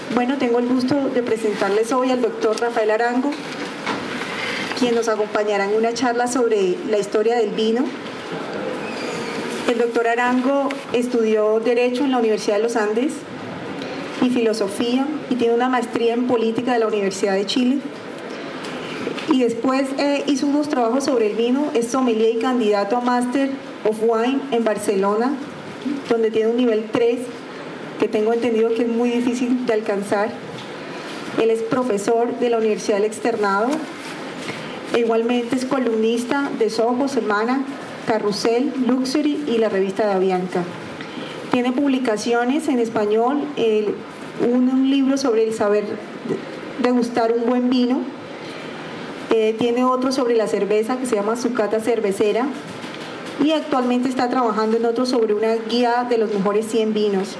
Bueno, tengo el gusto de presentarles hoy al doctor Rafael Arango, quien nos acompañará en una charla sobre la historia del vino. El doctor Arango estudió Derecho en la Universidad de los Andes y Filosofía, y tiene una maestría en Política de la Universidad de Chile. Y después hizo unos trabajos sobre el vino, es sommelier y candidato a Master of Wine en Barcelona, donde tiene un nivel 3, que tengo entendido que es muy difícil de alcanzar. Él es profesor de la Universidad del Externado, e igualmente es columnista de Soho, Semana, Carrusel, Luxury y la revista de Avianca. Tiene publicaciones en español, un libro sobre el saber degustar un buen vino. Tiene otro sobre la cerveza que se llama Su Cata Cervecera, y actualmente está trabajando en otro sobre una guía de los mejores 100 vinos.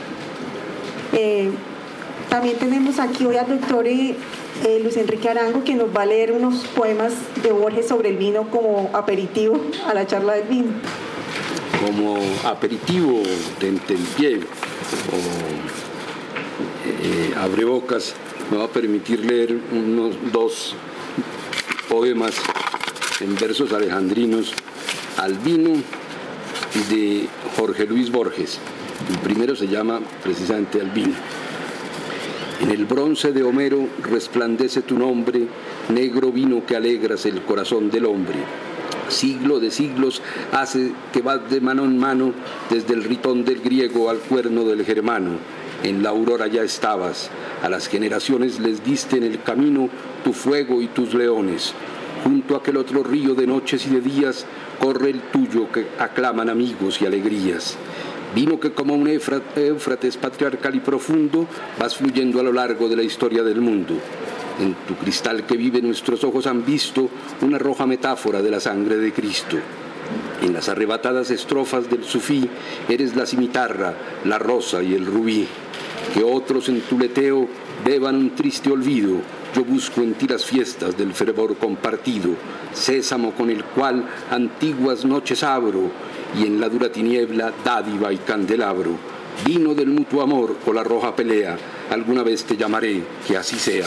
También tenemos aquí hoy al doctor Luis Enrique Arango, que nos va a leer unos poemas de Borges sobre el vino como aperitivo a la charla del vino. Como aperitivo tentempié o abrebocas, me va a permitir leer unos 2 poemas en versos alejandrinos al vino de Jorge Luis Borges. El primero se llama precisamente Al vino. En el bronce de Homero resplandece tu nombre, negro vino que alegras el corazón del hombre. Siglo de siglos hace que vas de mano en mano, desde el ritón del griego al cuerno del germano. En la aurora ya estabas, a las generaciones les diste en el camino tu fuego y tus leones. Junto a aquel otro río de noches y de días corre el tuyo que aclaman amigos y alegrías. Vino que como un Éufrates patriarcal y profundo vas fluyendo a lo largo de la historia del mundo. En tu cristal que vive nuestros ojos han visto una roja metáfora de la sangre de Cristo. En las arrebatadas estrofas del sufí eres la cimitarra, la rosa y el rubí. Que otros en tu leteo beban un triste olvido, yo busco en ti las fiestas del fervor compartido, sésamo con el cual antiguas noches abro, y en la dura tiniebla dádiva y candelabro. Vino del mutuo amor o la roja pelea, alguna vez te llamaré, que así sea.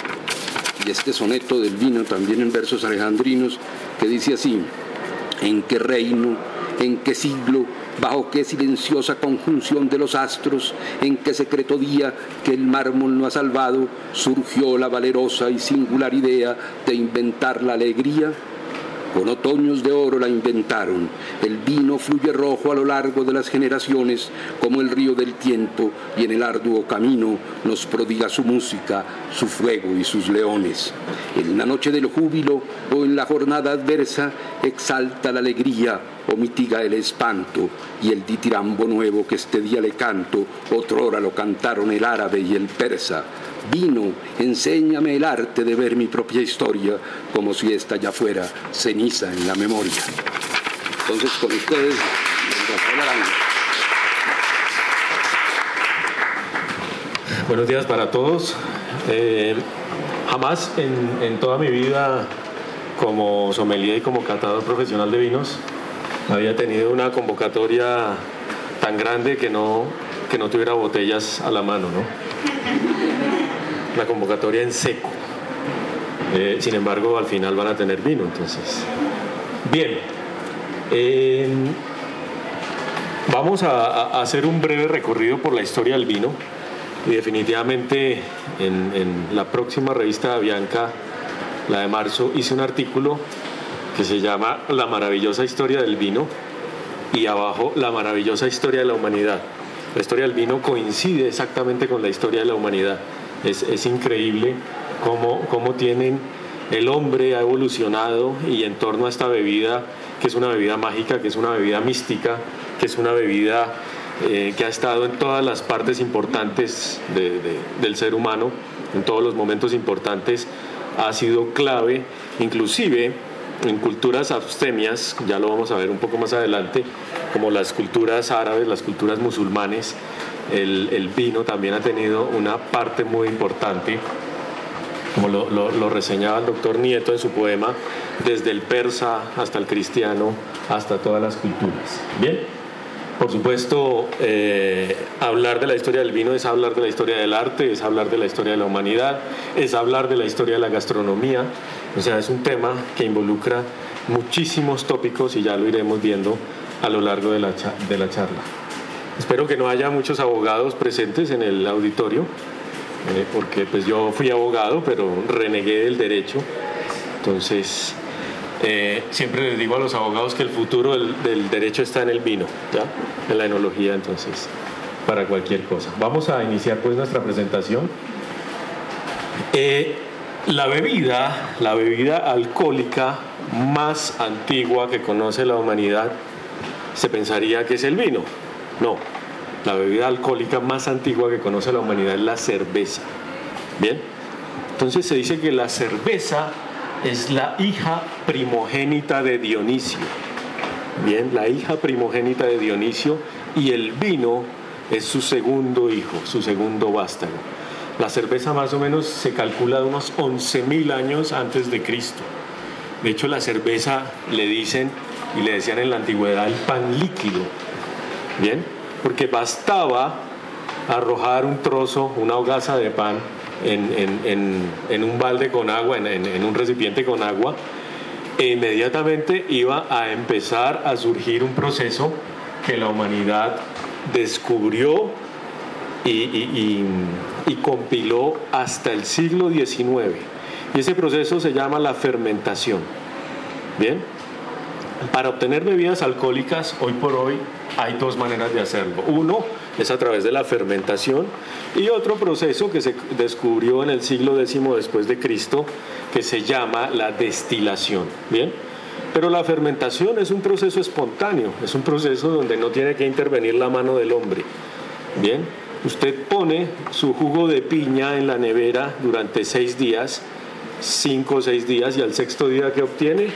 Y este soneto del vino también en versos alejandrinos, que dice así: ¿en qué reino, en qué siglo, bajo qué silenciosa conjunción de los astros, en qué secreto día que el mármol no ha salvado, surgió la valerosa y singular idea de inventar la alegría? Con otoños de oro la inventaron. El vino fluye rojo a lo largo de las generaciones, como el río del tiempo, y en el arduo camino nos prodiga su música, su fuego y sus leones. En la noche del júbilo o en la jornada adversa, exalta la alegría o mitiga el espanto, y el ditirambo nuevo que este día le canto, otrora lo cantaron el árabe y el persa. Vino, enséñame el arte de ver mi propia historia, como si esta ya fuera ceniza en la memoria. Entonces, con ustedes, Rafael Arango. Buenos días para todos. Jamás en toda mi vida como sommelier y como catador profesional de vinos había tenido una convocatoria tan grande que no tuviera botellas a la mano, ¿no? Una convocatoria en seco. Sin embargo, al final van a tener vino, entonces. Bien. Vamos a hacer un breve recorrido por la historia del vino, y definitivamente en la próxima revista de Avianca, la de marzo, hice un artículo que se llama La maravillosa historia del vino, y abajo La maravillosa historia de la humanidad. La historia del vino coincide exactamente con la historia de la humanidad. Es increíble cómo el hombre ha evolucionado, y en torno a esta bebida, que es una bebida mágica, que es una bebida mística, que es una bebida que ha estado en todas las partes importantes del ser humano, en todos los momentos importantes, ha sido clave, inclusive en culturas abstemias, ya lo vamos a ver un poco más adelante, como las culturas árabes, las culturas musulmanes. El vino también ha tenido una parte muy importante, como lo reseñaba el doctor Nieto en su poema, desde el persa hasta el cristiano, hasta todas las culturas. Bien, Por supuesto, hablar de la historia del vino es hablar de la historia del arte, es hablar de la historia de la humanidad, es hablar de la historia de la gastronomía. O sea, es un tema que involucra muchísimos tópicos y ya lo iremos viendo a lo largo de la charla. Espero que no haya muchos abogados presentes en el auditorio, porque pues yo fui abogado, pero renegué del derecho. Entonces, siempre les digo a los abogados que el futuro del derecho está en el vino, ¿ya? En la enología, entonces, para cualquier cosa. Vamos a iniciar pues nuestra presentación. La bebida alcohólica más antigua que conoce la humanidad, se pensaría que es el vino. No, la bebida alcohólica más antigua que conoce la humanidad es la cerveza. Bien, entonces se dice que la cerveza es la hija primogénita de Dionisio. Bien, la hija primogénita de Dionisio, y el vino es su segundo hijo, su segundo vástago. La cerveza más o menos se calcula de unos 11.000 años antes de Cristo. De hecho, la cerveza le dicen y le decían en la antigüedad el pan líquido. Bien, porque bastaba arrojar un trozo, una hogaza de pan en un balde con agua, en un recipiente con agua, e inmediatamente iba a empezar a surgir un proceso que la humanidad descubrió y compiló hasta el siglo XIX. Y ese proceso se llama la fermentación. Bien, para obtener bebidas alcohólicas, hoy por hoy hay dos maneras de hacerlo. Uno es a través de la fermentación, y otro proceso que se descubrió en el siglo X después de Cristo, que se llama la destilación. Bien, pero la fermentación es un proceso espontáneo, es un proceso donde no tiene que intervenir la mano del hombre. Bien, usted pone su jugo de piña en la nevera durante 6 días, 5 o 6 días, y al 6.º día, ¿qué obtiene?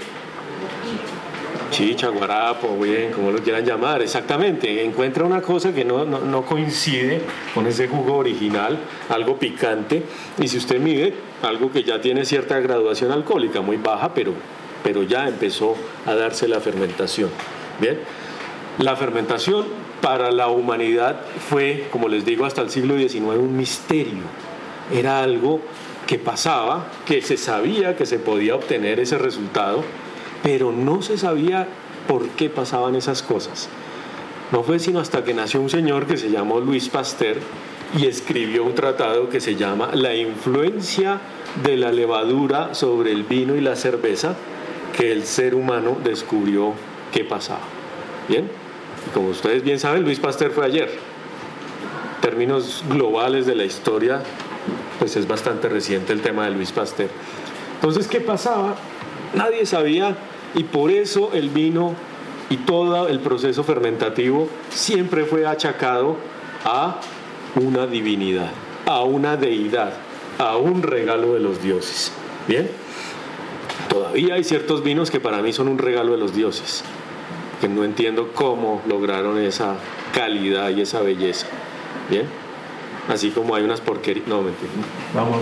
Chicha, guarapo, bien, como lo quieran llamar, exactamente. Encuentra una cosa que no coincide con ese jugo original, algo picante, y si usted mide, algo que ya tiene cierta graduación alcohólica, muy baja, pero ya empezó a darse la fermentación. Bien, la fermentación para la humanidad fue, como les digo, hasta el siglo XIX un misterio. Era algo que pasaba, que se sabía que se podía obtener ese resultado, pero no se sabía por qué pasaban esas cosas. No fue sino hasta que nació un señor que se llamó Louis Pasteur y escribió un tratado que se llama La influencia de la levadura sobre el vino y la cerveza, que el ser humano descubrió qué pasaba. Bien, como ustedes bien saben, Louis Pasteur fue ayer. En términos globales de la historia, pues es bastante reciente el tema de Louis Pasteur. Entonces, ¿qué pasaba? Nadie sabía, y por eso el vino y todo el proceso fermentativo siempre fue achacado a una divinidad, a una deidad, a un regalo de los dioses. Bien, todavía hay ciertos vinos que para mí son un regalo de los dioses, que no entiendo cómo lograron esa calidad y esa belleza. Bien, así como hay unas porquerías. No, mentira. Vamos a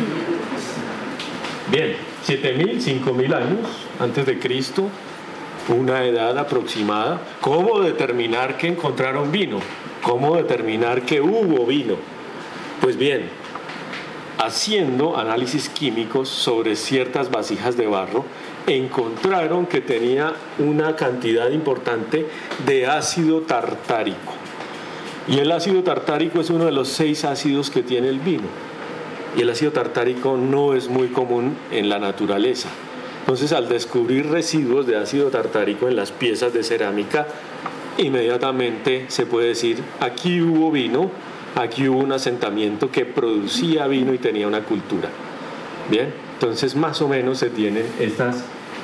ver. Bien, 7.000, 5.000 años antes de Cristo, una edad aproximada. ¿Cómo determinar que encontraron vino? ¿Cómo determinar que hubo vino? Pues bien, haciendo análisis químicos sobre ciertas vasijas de barro, encontraron que tenía una cantidad importante de ácido tartárico. Y el ácido tartárico es uno de los 6 ácidos que tiene el vino. Y el ácido tartárico no es muy común en la naturaleza. Entonces, al descubrir residuos de ácido tartárico en las piezas de cerámica, inmediatamente se puede decir, aquí hubo vino, aquí hubo un asentamiento que producía vino y tenía una cultura. Bien, entonces más o menos se tienen estas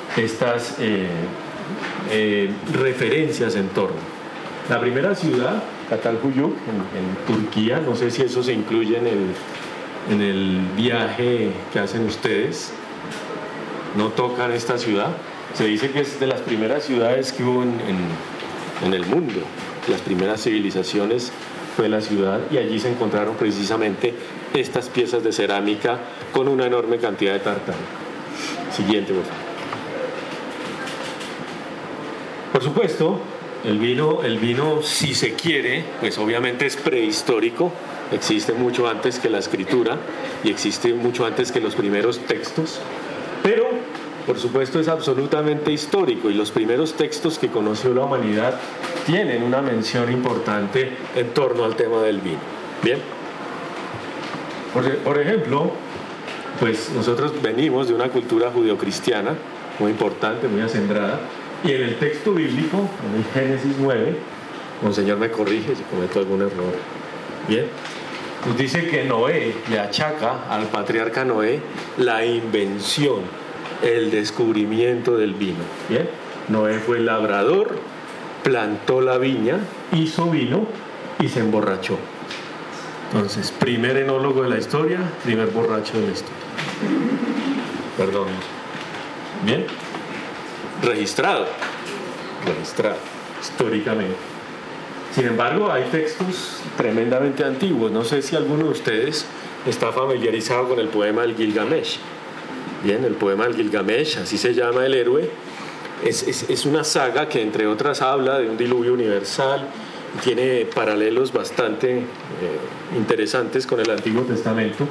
referencias en torno. La primera ciudad, Çatalhöyük, en Turquía, no sé si eso se incluye en el viaje que hacen ustedes, no tocan esta ciudad. Se dice que es de las primeras ciudades que hubo en el mundo, las primeras civilizaciones fue la ciudad, y allí se encontraron precisamente estas piezas de cerámica con una enorme cantidad de tartárico. Siguiente, por favor. Por supuesto, el vino, si se quiere, pues obviamente es prehistórico, existe mucho antes que la escritura y existe mucho antes que los primeros textos, pero por supuesto es absolutamente histórico y los primeros textos que conoció la humanidad tienen una mención importante en torno al tema del vino. Bien, por ejemplo, pues nosotros venimos de una cultura judeocristiana muy importante, muy acendrada, y en el texto bíblico, en el Génesis 9, Monseñor me corrige si cometo algún error, bien, nos dice que Noé le achaca al patriarca Noé la invención, el descubrimiento del vino. Bien, Noé fue el labrador, plantó la viña, hizo vino y se emborrachó. Entonces, primer enólogo de la historia, primer borracho de la historia. Perdón. Bien, registrado históricamente. Sin embargo, hay textos tremendamente antiguos. No sé si alguno de ustedes está familiarizado con el poema del Gilgamesh. Bien, el poema del Gilgamesh, así se llama el héroe, es una saga que entre otras habla de un diluvio universal, tiene paralelos bastante interesantes con el Antiguo Testamento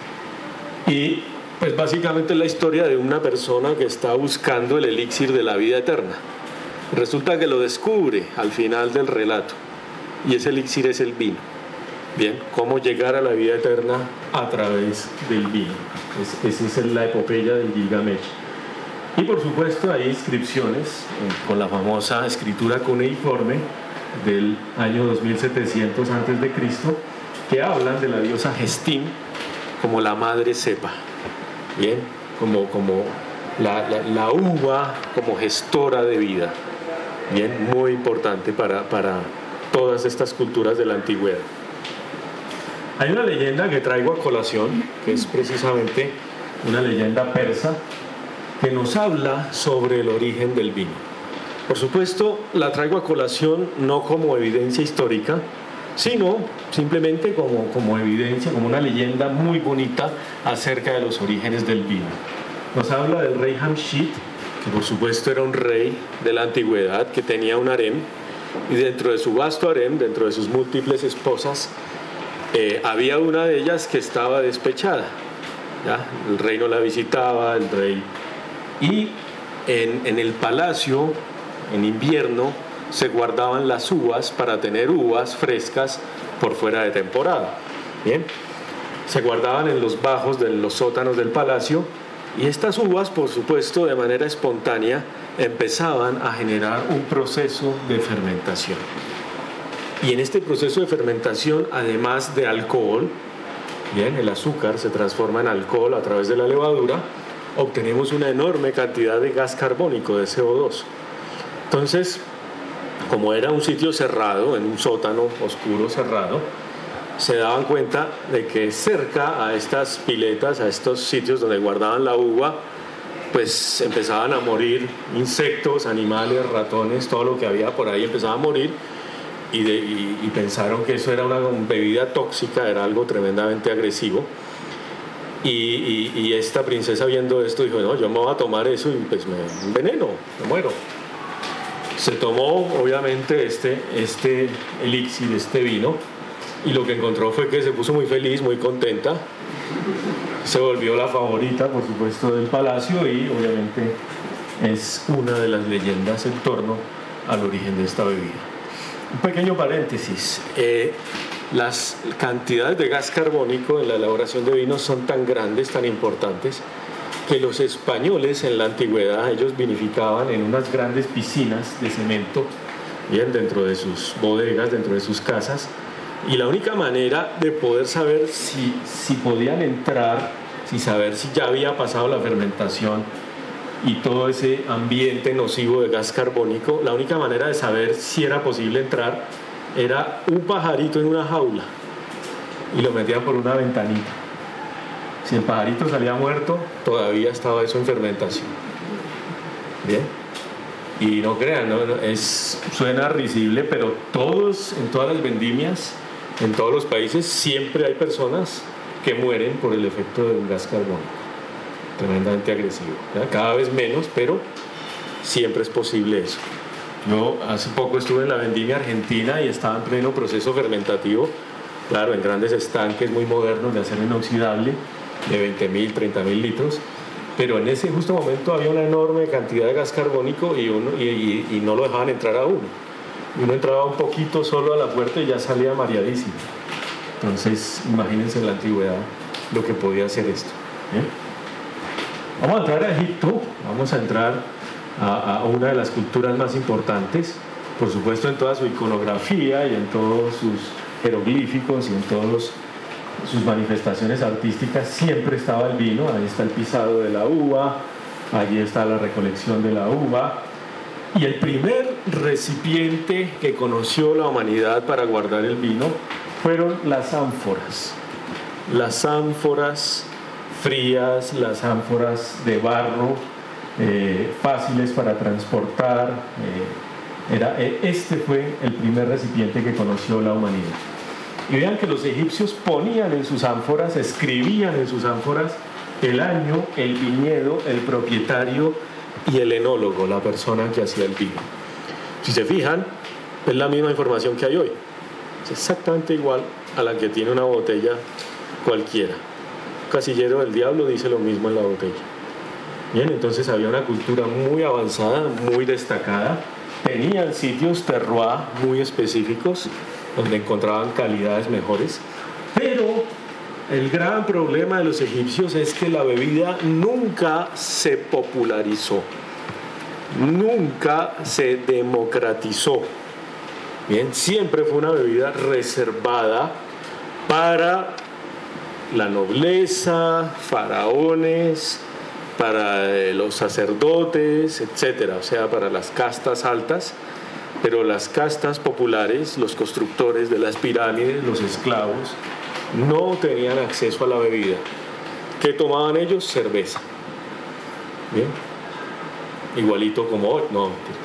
y pues básicamente es la historia de una persona que está buscando el elixir de la vida eterna. Resulta que lo descubre al final del relato y ese elixir es el vino. Bien, cómo llegar a la vida eterna a través del vino. Esa es la epopeya del Gilgamesh. Y por supuesto hay inscripciones con la famosa escritura cuneiforme del año 2700 a.C. que hablan de la diosa Gestín como la madre cepa. Bien, como la uva como gestora de vida. Bien, muy importante para todas estas culturas de la antigüedad. Hay una leyenda que traigo a colación, que es precisamente una leyenda persa, que nos habla sobre el origen del vino. Por supuesto, la traigo a colación no como evidencia histórica, sino simplemente como evidencia, como una leyenda muy bonita acerca de los orígenes del vino. Nos habla del rey Jamshid, que por supuesto era un rey de la antigüedad que tenía un harem, y dentro de su vasto harem, dentro de sus múltiples esposas, había una de ellas que estaba despechada. ¿Ya? El rey no la visitaba, el rey. Y en el palacio, en invierno, se guardaban las uvas para tener uvas frescas por fuera de temporada. Bien, se guardaban en los bajos de los sótanos del palacio y estas uvas, por supuesto, de manera espontánea, empezaban a generar un proceso de fermentación. Y en este proceso de fermentación, además de alcohol, bien, el azúcar se transforma en alcohol a través de la levadura, obtenemos una enorme cantidad de gas carbónico, de CO2. Entonces, como era un sitio cerrado, en un sótano oscuro cerrado, se daban cuenta de que cerca a estas piletas, a estos sitios donde guardaban la uva, pues empezaban a morir insectos, animales, ratones, todo lo que había por ahí empezaba a morir y pensaron que eso era una bebida tóxica, era algo tremendamente agresivo. Y esta princesa viendo esto dijo, no, yo me voy a tomar eso y pues me enveneno, me muero. Se tomó obviamente este elixir, este vino, y lo que encontró fue que se puso muy feliz, muy contenta, se volvió la favorita, por supuesto, del palacio y obviamente es una de las leyendas en torno al origen de esta bebida. Un pequeño paréntesis, las cantidades de gas carbónico en la elaboración de vinos son tan grandes, tan importantes, que los españoles en la antigüedad, ellos vinificaban en unas grandes piscinas de cemento, bien, dentro de sus bodegas, dentro de sus casas, y la única manera de poder saber si podían entrar, saber si ya había pasado la fermentación y todo ese ambiente nocivo de gas carbónico, la única manera de saber si era posible entrar era un pajarito en una jaula y lo metían por una ventanita. Si el pajarito salía muerto, todavía estaba eso en fermentación. Bien, y no crean, suena risible, pero en todas las vendimias, en todos los países, siempre hay personas que mueren por el efecto de un gas carbónico tremendamente agresivo. ¿Ya? Cada vez menos, pero siempre es posible eso. Yo hace poco estuve en la vendimia argentina y estaba en pleno proceso fermentativo, claro, en grandes estanques muy modernos de acero inoxidable, de 20.000, 30.000 litros, pero en ese justo momento había una enorme cantidad de gas carbónico y no lo dejaban entrar a uno. Uno entraba un poquito solo a la puerta y ya salía mareadísimo. Entonces, imagínense en la antigüedad lo que podía hacer esto. Vamos a entrar a Egipto, vamos a entrar a una de las culturas más importantes, por supuesto en toda su iconografía y en todos sus jeroglíficos y en todas sus manifestaciones artísticas siempre estaba el vino. Ahí está el pisado de la uva, allí está la recolección de la uva, y el primer recipiente que conoció la humanidad para guardar el vino fueron las ánforas frías, las ánforas de barro, fáciles para transportar. Este fue el primer recipiente que conoció la humanidad. Y vean que los egipcios ponían en sus ánforas, escribían en sus ánforas el año, el viñedo, el propietario y el enólogo, la persona que hacía el vino. Si se fijan, es la misma información que hay hoy. Es exactamente igual a la que tiene una botella cualquiera. Casillero del Diablo dice lo mismo en la botella. Bien, entonces había una cultura muy avanzada, muy destacada. Tenían sitios terroir muy específicos donde encontraban calidades mejores, pero el gran problema de los egipcios es que la bebida nunca se popularizó, nunca se democratizó. Bien, siempre fue una bebida reservada para la nobleza, faraones, para los sacerdotes, etcétera, o sea, para las castas altas. Pero las castas populares, los constructores de las pirámides, los esclavos, no tenían acceso a la bebida. ¿Qué tomaban ellos? Cerveza. ¿Bien? Igualito como hoy. No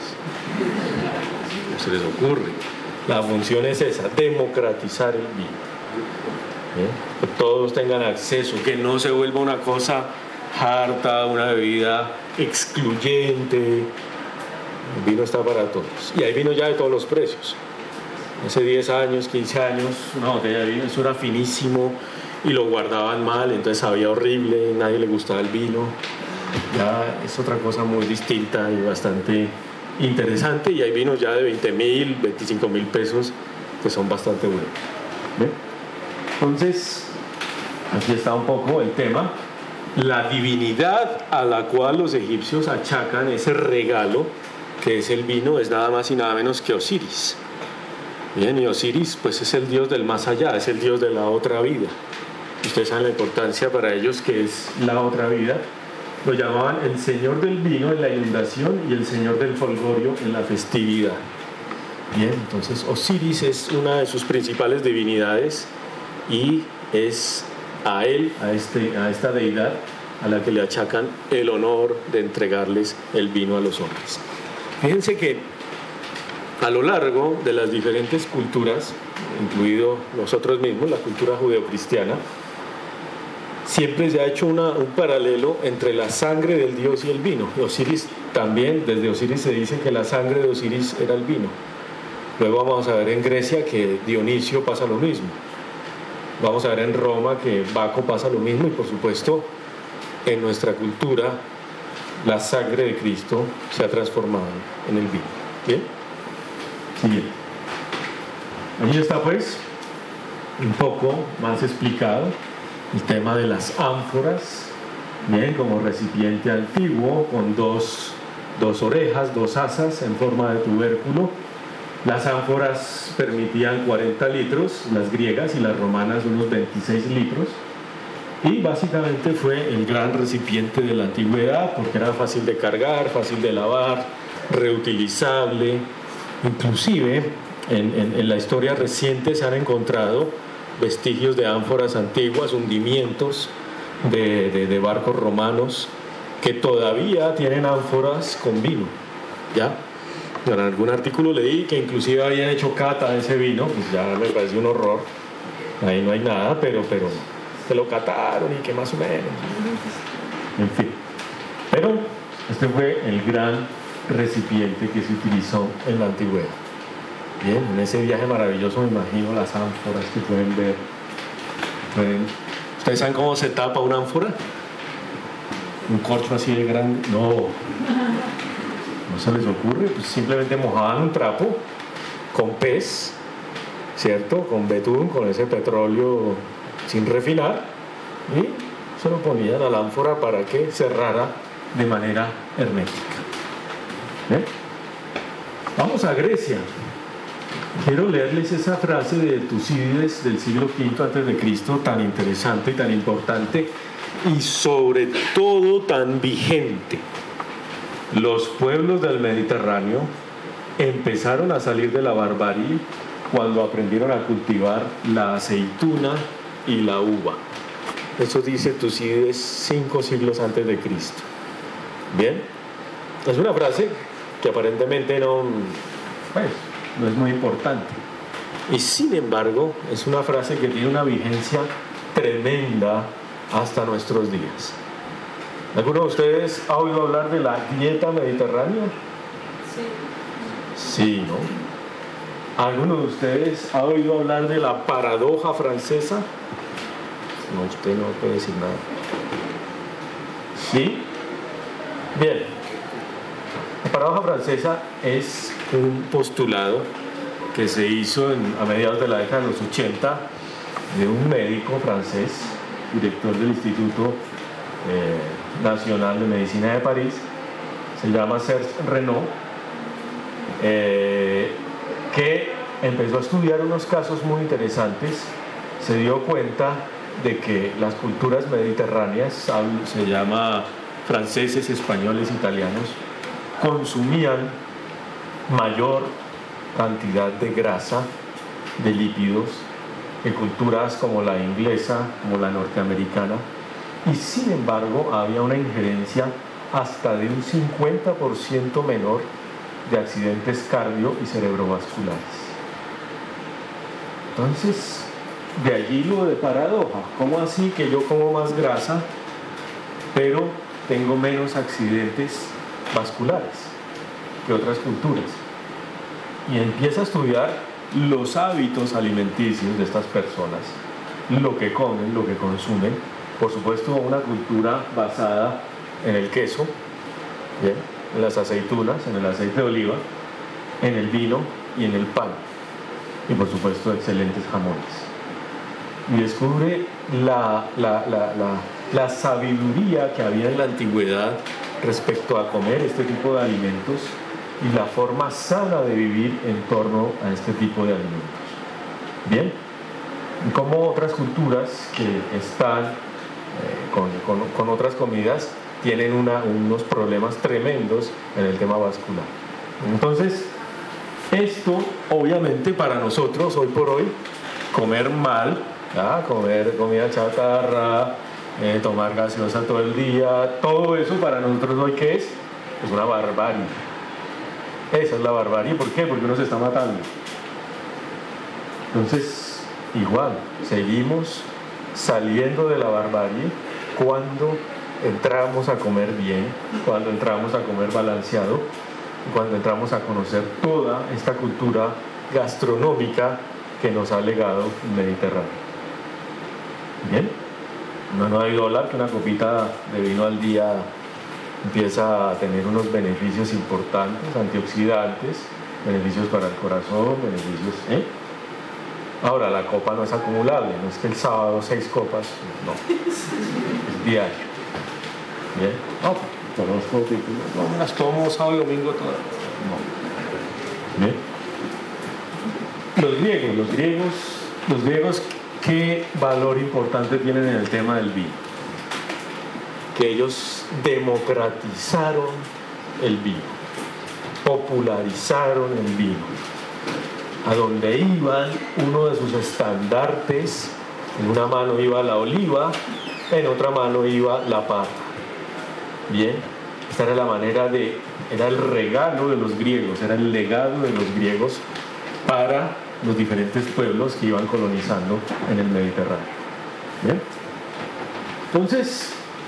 se les ocurre. La función es esa, democratizar el vino. ¿Bien? Que todos tengan acceso, que no se vuelva una cosa harta, una bebida excluyente. El vino está para todos. Y hay vino ya de todos los precios. Hace 10 años, 15 años, una botella de vino, eso era finísimo y lo guardaban mal, entonces sabía horrible, nadie le gustaba el vino. Ya es otra cosa muy distinta y bastante interesante, y hay vinos ya de 20.000, 25.000 pesos que son bastante buenos. ¿Ven? Entonces, aquí está un poco el tema. La divinidad a la cual los egipcios achacan ese regalo que es el vino es nada más y nada menos que Osiris. Bien, y Osiris pues es el dios del más allá, es el dios de la otra vida. Ustedes saben la importancia para ellos que es la otra vida. Lo llamaban el señor del vino en la inundación y el señor del folgorio en la festividad. Bien, entonces Osiris es una de sus principales divinidades y es a él, a esta deidad, a la que le achacan el honor de entregarles el vino a los hombres. Fíjense que a lo largo de las diferentes culturas, incluido nosotros mismos, la cultura judeocristiana, siempre se ha hecho un paralelo entre la sangre del dios y el vino. Osiris también, desde Osiris se dice que la sangre de Osiris era el vino. Luego vamos a ver en Grecia que Dionisio pasa lo mismo. Vamos a ver en Roma que Baco pasa lo mismo, y por supuesto en nuestra cultura la sangre de Cristo se ha transformado en el vino. ¿Bien? Siguiente. Allí está pues un poco más explicado el tema de las ánforas, bien, como recipiente antiguo con dos orejas, dos asas en forma de tubérculo. Las ánforas permitían 40 litros, las griegas, y las romanas unos 26 litros. Y básicamente fue el gran recipiente de la antigüedad porque era fácil de cargar, fácil de lavar, reutilizable. Inclusive en la historia reciente se han encontrado vestigios de ánforas antiguas, hundimientos de barcos romanos que todavía tienen ánforas con vino. ¿Ya? En algún artículo leí que inclusive habían hecho cata de ese vino, pues ya me parece un horror. Ahí no hay nada, pero se lo cataron y que más o menos. En fin. Pero este fue el gran recipiente que se utilizó en la antigüedad. Bien, en ese viaje maravilloso me imagino las ánforas que pueden ver. ¿Ustedes saben cómo se tapa una ánfora? Un corcho así de grande. No se les ocurre, pues simplemente mojaban un trapo con pez, ¿cierto? Con betún, con ese petróleo sin refinar, y se lo ponían a la ánfora para que cerrara de manera hermética. ¿Bien? Vamos a Grecia. Quiero leerles esa frase de Tucídides del siglo V a.C., tan interesante y tan importante, y sobre todo tan vigente. Los pueblos del Mediterráneo empezaron a salir de la barbarie cuando aprendieron a cultivar la aceituna y la uva. Eso dice Tucídides 5 siglos antes de Cristo. Bien, es una frase que aparentemente no es muy importante, y sin embargo es una frase que tiene una vigencia tremenda hasta nuestros días. ¿Alguno de ustedes ha oído hablar de la dieta mediterránea? Sí, ¿no? ¿Alguno de ustedes ha oído hablar de la paradoja francesa? No, usted no puede decir nada. ¿Sí? Bien. La paradoja francesa es un postulado que se hizo a mediados de la década de los 80 de un médico francés, director del Instituto Nacional de Medicina de París, se llama Serge Renaud, que empezó a estudiar unos casos muy interesantes. Se dio cuenta de que las culturas mediterráneas, se llama franceses, españoles, italianos, consumían mayor cantidad de grasa, de lípidos, que culturas como la inglesa, como la norteamericana, y sin embargo había una injerencia hasta de un 50% menor de accidentes cardio y cerebrovasculares. Entonces, de allí lo de paradoja. ¿Cómo así que yo como más grasa, pero tengo menos accidentes vasculares que otras culturas? Y empieza a estudiar los hábitos alimenticios de estas personas, lo que comen, lo que consumen. Por supuesto, una cultura basada en el queso, ¿bien?, en las aceitunas, en el aceite de oliva, en el vino y en el pan, y por supuesto excelentes jamones. Y descubre la sabiduría que había en la antigüedad respecto a comer este tipo de alimentos y la forma sana de vivir en torno a este tipo de alimentos. Bien, y como otras culturas que están con otras comidas tienen unos problemas tremendos en el tema vascular. Entonces, esto obviamente para nosotros hoy por hoy, comer mal, comer comida chatarra, tomar gaseosa todo el día, todo eso para nosotros hoy, ¿qué es? Es una barbarie. Esa es la barbarie. ¿Por qué? Porque uno se está matando. Entonces, igual, seguimos saliendo de la barbarie cuando entramos a comer bien, cuando entramos a comer balanceado, cuando entramos a conocer toda esta cultura gastronómica que nos ha legado el Mediterráneo. Bien, no ha oído hablar que una copita de vino al día empieza a tener unos beneficios importantes, antioxidantes, beneficios para el corazón, beneficios, Ahora, la copa no es acumulable, no es que el sábado 6 copas, no, es diario. Bien, no me las tomo sábado y domingo todas, no. Bien. Los griegos, ¿qué valor importante tienen en el tema del vino? Que ellos democratizaron el vino, popularizaron el vino. A donde iban, uno de sus estandartes, en una mano iba la oliva, en otra mano iba la pata. Bien, esta era la manera era el regalo de los griegos, era el legado de los griegos para los diferentes pueblos que iban colonizando en el Mediterráneo. Bien, entonces,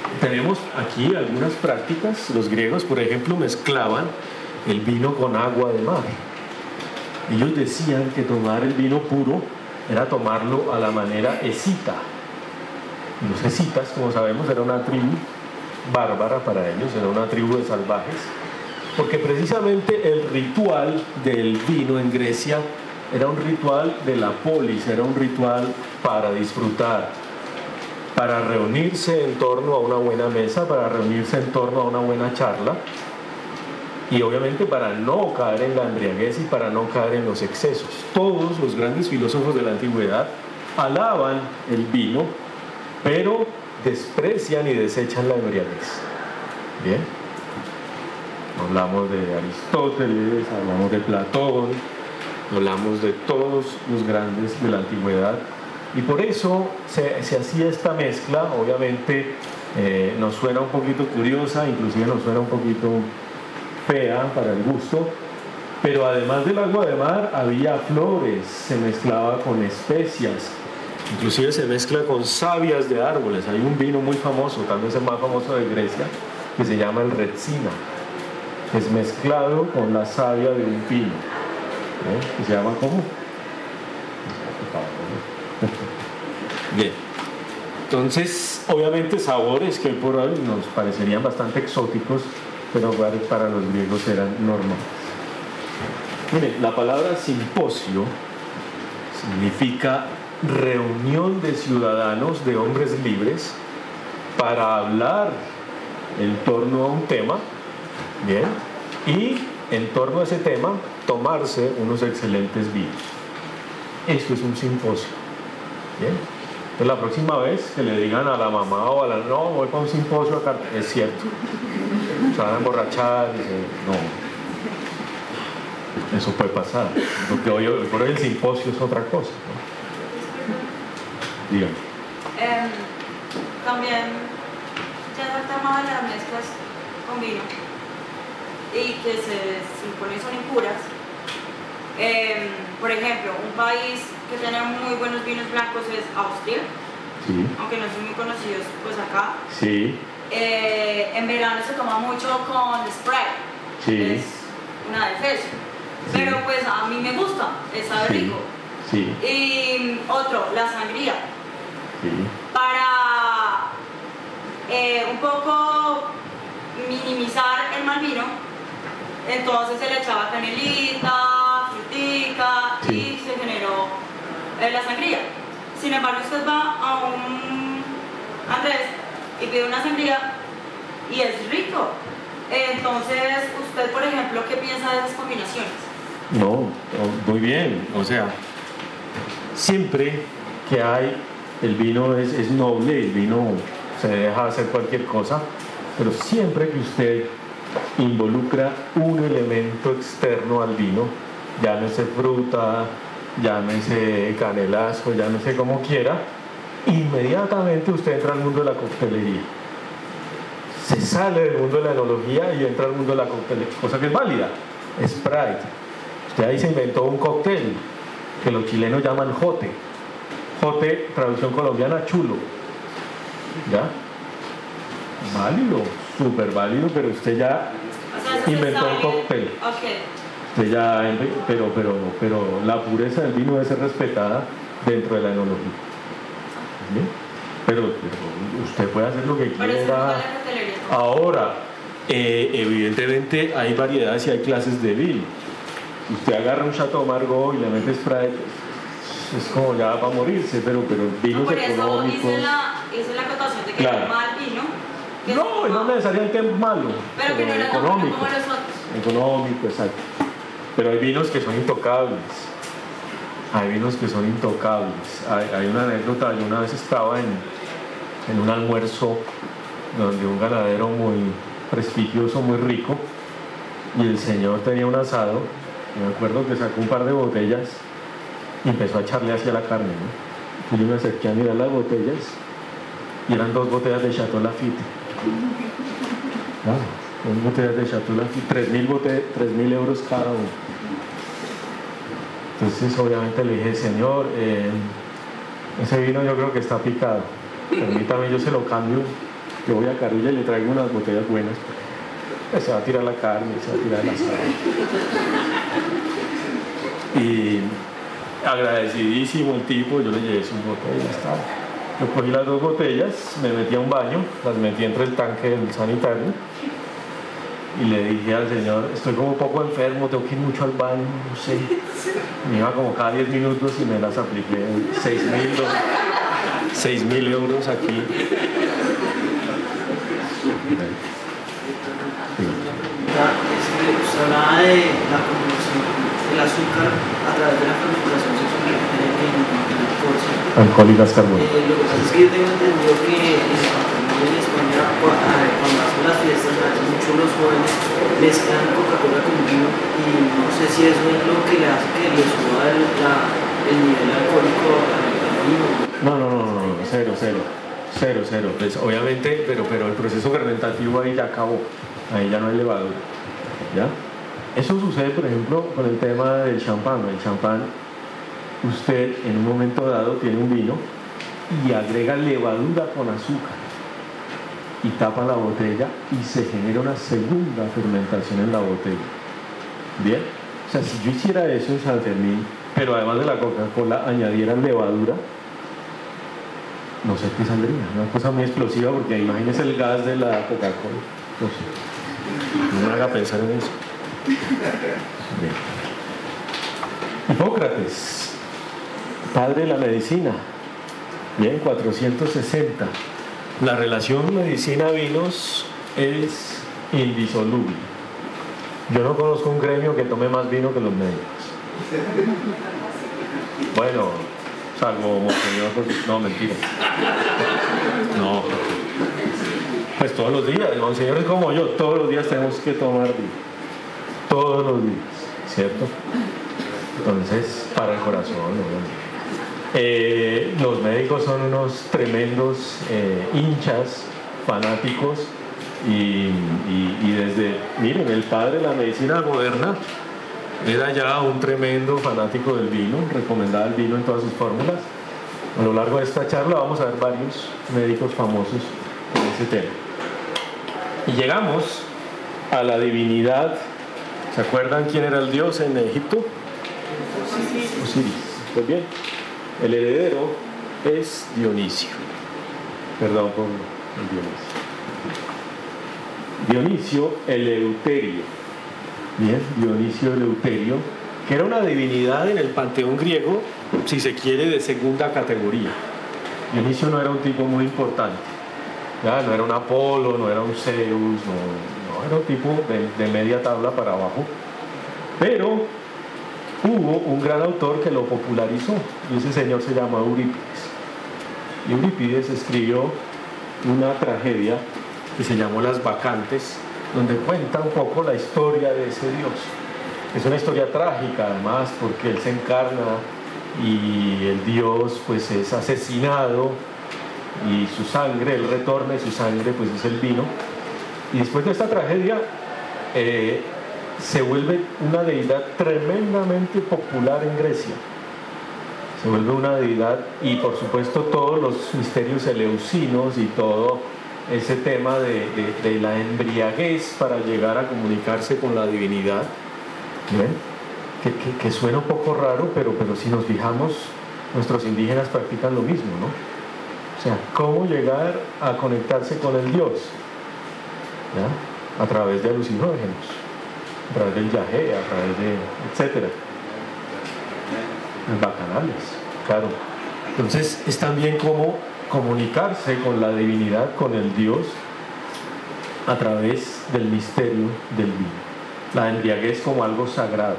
tenemos aquí algunas prácticas. Los griegos, por ejemplo, mezclaban el vino con agua de mar. Ellos decían que tomar el vino puro era tomarlo a la manera escita. Y los escitas, como sabemos, era una tribu bárbara para ellos, era una tribu de salvajes, porque precisamente el ritual del vino en Grecia era un ritual de la polis, era un ritual para disfrutar, para reunirse en torno a una buena mesa, para reunirse en torno a una buena charla, y obviamente para no caer en la embriaguez y para no caer en los excesos. Todos los grandes filósofos de la antigüedad alaban el vino, pero desprecian y desechan la embriaguez. Bien, hablamos de Aristóteles, hablamos de Platón, hablamos de todos los grandes de la antigüedad, y por eso se hacía esta mezcla. Obviamente nos suena un poquito curiosa, inclusive nos suena un poquito fea para el gusto, pero además del agua de mar había flores, se mezclaba con especias, inclusive se mezcla con savias de árboles. Hay un vino muy famoso, tal vez el más famoso de Grecia, que se llama el Retsina, es mezclado con la savia de un pino, que se llama ¿cómo? Bien, entonces obviamente sabores que hoy por hoy nos parecerían bastante exóticos, pero para los griegos eran normales. Miren, la palabra simposio significa reunión de ciudadanos, de hombres libres, para hablar en torno a un tema, bien, y en torno a ese tema tomarse unos excelentes vinos. Esto es un simposio, bien. Entonces la próxima vez que le digan a la mamá o a la no, voy para un simposio acá, es cierto, se van a emborrachar, no, eso puede pasar, porque hoy por hoy el simposio es otra cosa, ¿no? Dígame. También ya el tema de las mezclas con vino y que se supone son impuras. Por ejemplo, un país que tiene muy buenos vinos blancos es Austria, Sí. aunque no son muy conocidos pues acá. Sí. En verano se toma mucho con Sprite, Sí. es una defensa, pero pues a mí me gusta, sabe Sí. rico. Sí. Y otro, la sangría. Sí. Para un poco minimizar el mal vino, entonces se le echaba canelita, frutica, Sí. y se generó la sangría. Sin embargo, usted va a un Andrés y pide una sangría y es rico. Entonces, usted, por ejemplo, ¿qué piensa de esas combinaciones? No, muy bien, o sea, siempre que hay, el vino es noble, el vino se deja hacer cualquier cosa, pero siempre que usted involucra un elemento externo al vino, llámese fruta, llámese canelazo, llámese como quiera, inmediatamente usted entra al mundo de la coctelería. Se sale del mundo de la enología y entra al mundo de la coctelería, cosa que es válida. Sprite. Usted ahí se inventó un cóctel que los chilenos llaman jote. Jote, traducción colombiana, chulo. ¿Ya? Válido, súper válido, pero usted ya O sea, eso inventó se un sabe. cóctel. Ok. Usted ya, pero la pureza del vino debe ser respetada dentro de la enología. ¿Bien? Pero usted puede hacer lo que Pero eso no quiera. vale la coctelería. Ahora, evidentemente hay variedades y hay clases de vino. Usted agarra un Chateau Margaux y le mete Sprite, es como ya va a morirse, pero vinos Por eso económicos. hice la acotación de que Claro. es mal vino. que No, se no toma, necesariamente es malo, pero que no era tan bueno económico. como los otros. Económico, exacto. Pero hay vinos que son intocables. Hay vinos que son intocables. Hay una anécdota, yo una vez estaba en un almuerzo donde un ganadero muy prestigioso, muy rico, y el señor tenía un asado, y me acuerdo que sacó un par de botellas y empezó a echarle hacia la carne, ¿no? Y yo me acerqué a mirar las botellas y eran 2 botellas de Chateau Lafite. Claro, 2 botellas de Chateau Lafite, 3.000 euros cada uno. Entonces obviamente le dije, señor, ese vino yo creo que está picado, permítame, yo se lo cambio yo voy a Carulla y le traigo unas botellas buenas. Se va a tirar la carne, se va a tirar el asado. Y agradecidísimo el tipo, yo le llevé sus botellas, tal. Yo cogí las 2 botellas, me metí a un baño, las metí entre el tanque del sanitario y le dije al señor, estoy como un poco enfermo, tengo que ir mucho al baño, no sé. Me iba como cada 10 minutos y me las apliqué, 6.000 euros aquí. Usted hablaba de la conversión del azúcar a través de la fermentación sexual en alcohol. Alcohol y gas carbónico. Lo que pasa es que yo tengo entendido que en España, cuando hacen las fiestas, muchos los jóvenes mezclan Coca-Cola con vino y no sé si eso es lo que le hace que le suba el nivel alcohólico al vino. No, cero. Pues, obviamente, pero el proceso fermentativo ahí ya acabó, ahí ya no hay levadura, ¿ya? Eso sucede, por ejemplo, con el tema del champán. El champán, usted en un momento dado tiene un vino y agrega levadura con azúcar y tapa la botella y se genera una segunda fermentación en la botella. ¿Bien? O sea, si yo hiciera eso en San Fermín, pero además de la Coca-Cola añadiera levadura, no sé qué saldría, una cosa muy explosiva, porque imagínese el gas de la Coca-Cola. No sé, no me haga pensar en eso. Bien. Hipócrates, padre de la medicina, bien, 460. La relación medicina-vinos es indisoluble. Yo no conozco un gremio que tome más vino que los médicos. Bueno, salvo monseñor, no, mentira. No. Pues todos los días, el monseñor es como yo, todos los días tenemos que tomar vino. Todos los días, ¿cierto? Entonces, para el corazón, los médicos son unos tremendos hinchas, fanáticos, y desde, miren, el padre de la medicina moderna era ya un tremendo fanático del vino, recomendaba el vino en todas sus fórmulas. A lo largo de esta charla vamos a ver varios médicos famosos en ese tema. Y llegamos a la divinidad. ¿Se acuerdan quién era el dios en Egipto? Osiris. Pues bien, el heredero es Dionisio. Perdón por el Dionisio. Dionisio Eleuterio. Bien, Dionisio Eleuterio, que era una divinidad en el panteón griego, si se quiere, de segunda categoría. Dionisio no era un tipo muy importante, ¿ya? No era un Apolo, no era un Zeus, no era un tipo de media tabla para abajo, pero hubo un gran autor que lo popularizó, y ese señor se llama Eurípides. Y Eurípides escribió una tragedia que se llamó Las Bacantes, donde cuenta un poco la historia de ese dios. Es una historia trágica además, porque él se encarna y el dios pues es asesinado y su sangre, él retorna y su sangre pues es el vino. Y después de esta tragedia se vuelve una deidad tremendamente popular en Grecia. Se vuelve una deidad, y por supuesto todos los misterios eleusinos y todo ese tema de la embriaguez para llegar a comunicarse con la divinidad, ¿ven? Que suena un poco raro, pero si nos fijamos, nuestros indígenas practican lo mismo, ¿no? O sea, ¿cómo llegar a conectarse con el Dios? ¿Ya? A través de alucinógenos, a través del yagé, a través de etcétera. Los bacanales, claro. Entonces es también como comunicarse con la divinidad, con el Dios, a través del misterio del vino. La embriaguez como algo sagrado.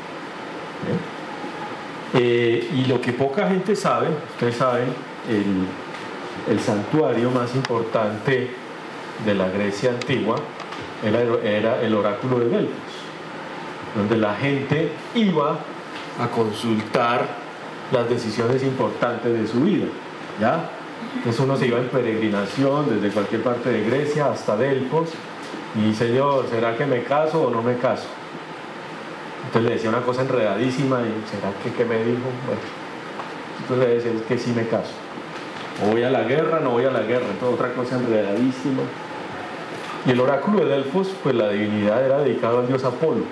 Y lo que poca gente sabe, ustedes saben, el santuario más importante de la Grecia antigua era el oráculo de Delfos, donde la gente iba a consultar las decisiones importantes de su vida, ¿ya? Entonces uno se iba en peregrinación desde cualquier parte de Grecia hasta Delfos y, Señor, ¿será que me caso o no me caso? Entonces le decía una cosa enredadísima y, ¿será que qué me dijo? Bueno, entonces le decía que sí me caso, O voy a la guerra, no voy a la guerra, entonces otra cosa enredadísima. Y el oráculo de Delfos, pues la divinidad era dedicada al dios Apolo.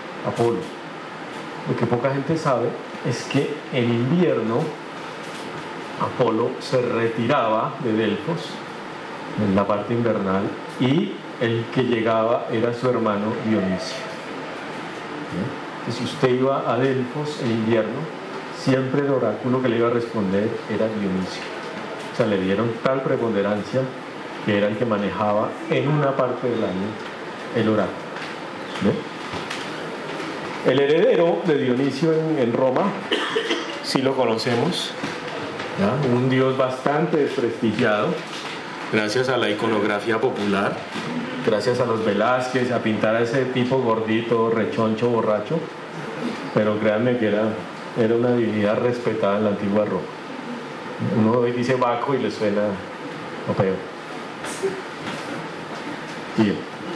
Lo que poca gente sabe es que en invierno Apolo se retiraba de Delfos en la parte invernal y el que llegaba era su hermano Dionisio. Entonces, si usted iba a Delfos en invierno, siempre el oráculo que le iba a responder era Dionisio. O sea, le dieron tal preponderancia que era el que manejaba en una parte del año el oráculo. El heredero de Dionisio en Roma, sí lo conocemos, ¿ya? Un dios bastante desprestigiado, gracias a la iconografía popular, gracias a los Velázquez, a pintar a ese tipo gordito, rechoncho, borracho, pero créanme que era una divinidad respetada en la antigua Roma. Uno hoy dice Baco y le suena o peor. Bien.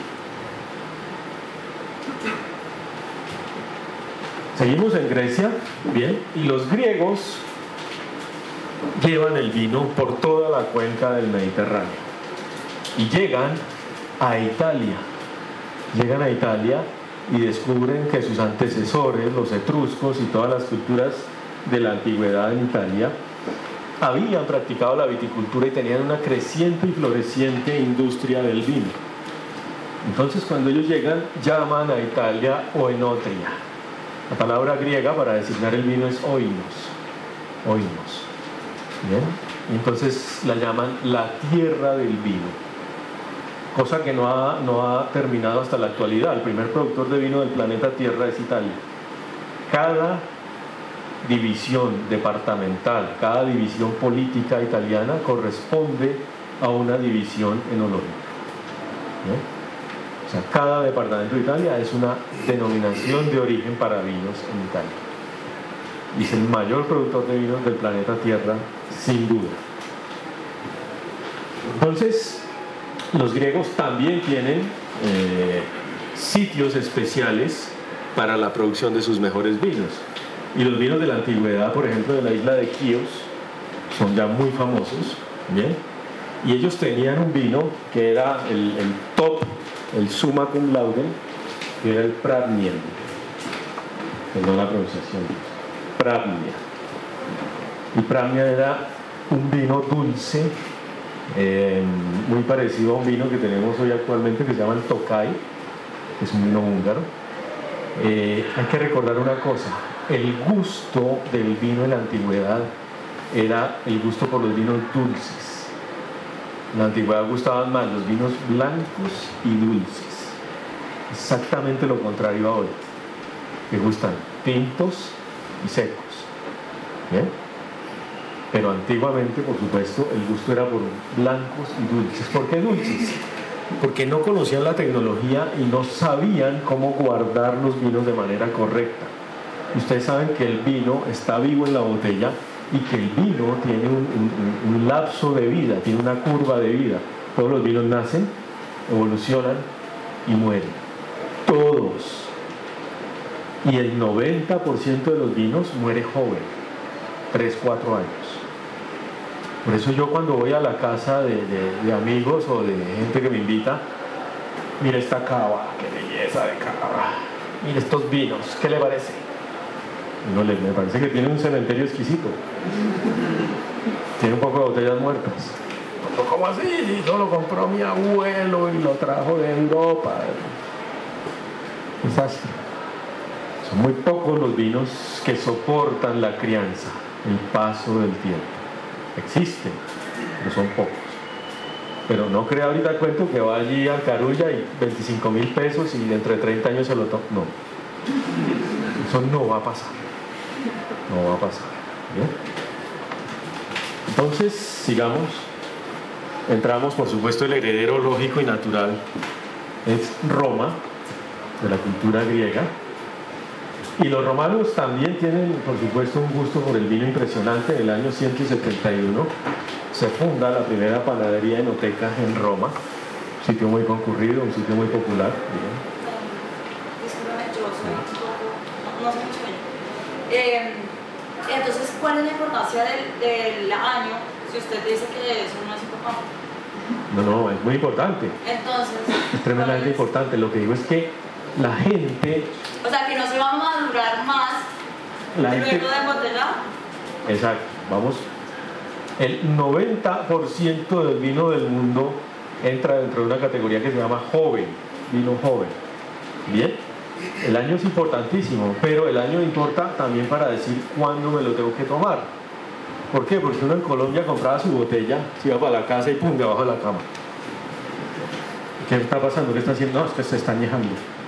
Seguimos en Grecia, bien, y los griegos llevan el vino por toda la cuenca del Mediterráneo y llegan a Italia y descubren que sus antecesores, los etruscos y todas las culturas de la antigüedad en Italia habían practicado la viticultura y tenían una creciente y floreciente industria del vino. Entonces, cuando ellos llegan, llaman a Italia Oenotria. La palabra griega para designar el vino es oinos. ¿Bien? Y entonces la llaman la tierra del vino, cosa que no ha terminado hasta la actualidad. El primer productor de vino del planeta Tierra es Italia. Cada división departamental, cada división política italiana corresponde a una división enológica. ¿Bien? O sea, cada departamento de Italia es una denominación de origen para vinos en Italia. Y es el mayor productor de vinos del planeta Tierra, sin duda. Entonces, los griegos también tienen sitios especiales para la producción de sus mejores vinos. Y los vinos de la antigüedad, por ejemplo, de la isla de Quíos, son ya muy famosos. ¿Bien? Y ellos tenían un vino que era el top, el summa cum laude, que era el Pradnian. Perdón la pronunciación. Pradnia. Y Pradnia era un vino dulce, muy parecido a un vino que tenemos hoy actualmente que se llama el Tokay, que es un vino húngaro. Hay que recordar una cosa: el gusto del vino en la antigüedad era el gusto por los vinos dulces. En la antigüedad gustaban más los vinos blancos y dulces. Exactamente lo contrario a hoy, que gustan tintos y secos. ¿Bien? Pero antiguamente, por supuesto, el gusto era por blancos y dulces. ¿Por qué dulces? Porque no conocían la tecnología y no sabían cómo guardar los vinos de manera correcta. Ustedes saben que el vino está vivo en la botella y que el vino tiene un lapso de vida, tiene una curva de vida. Todos los vinos nacen, evolucionan y mueren. Todos. Y el 90% de los vinos muere joven, 3, 4 años. Por eso yo cuando voy a la casa de amigos o de gente que me invita, mira esta cava, qué belleza de cava, mira estos vinos, ¿qué le parece? No, me parece que tiene un cementerio exquisito. Tiene un poco de botellas muertas. ¿Cómo así? Yo lo compró mi abuelo y lo trajo de Europa. Desastre. Son muy pocos los vinos que soportan la crianza, el paso del tiempo. Existen, pero son pocos. Pero no crea ahorita el cuento que va allí al Carulla y 25,000 pesos y entre 30 años se lo toma. No. Eso no va a pasar. No va a pasar. ¿Bien? Entonces, sigamos. Entramos, por supuesto, el heredero lógico y natural es Roma, de la cultura griega. Y los romanos también tienen, por supuesto, un gusto por el vino impresionante. En el año 171 se funda la primera panadería enoteca en Roma, un sitio muy concurrido, un sitio muy popular. Discúlpame, yo soy un poco, no sé mucho bien. Entonces, ¿cuál es la importancia del año Si usted dice que eso no es importante. No, es muy importante. Entonces. Es tremendamente importante. Lo que digo es que la gente. O sea, que no se va a madurar más luego de embotellado. Exacto. Vamos. El 90% del vino del mundo entra dentro de una categoría que se llama joven, vino joven. Bien, el año es importantísimo, pero el año importa también para decir cuándo me lo tengo que tomar. ¿Por qué? Porque uno en Colombia compraba su botella, se iba para la casa y pum, debajo de la cama. ¿Qué está pasando? ¿Qué está haciendo? No, es que se está añejando.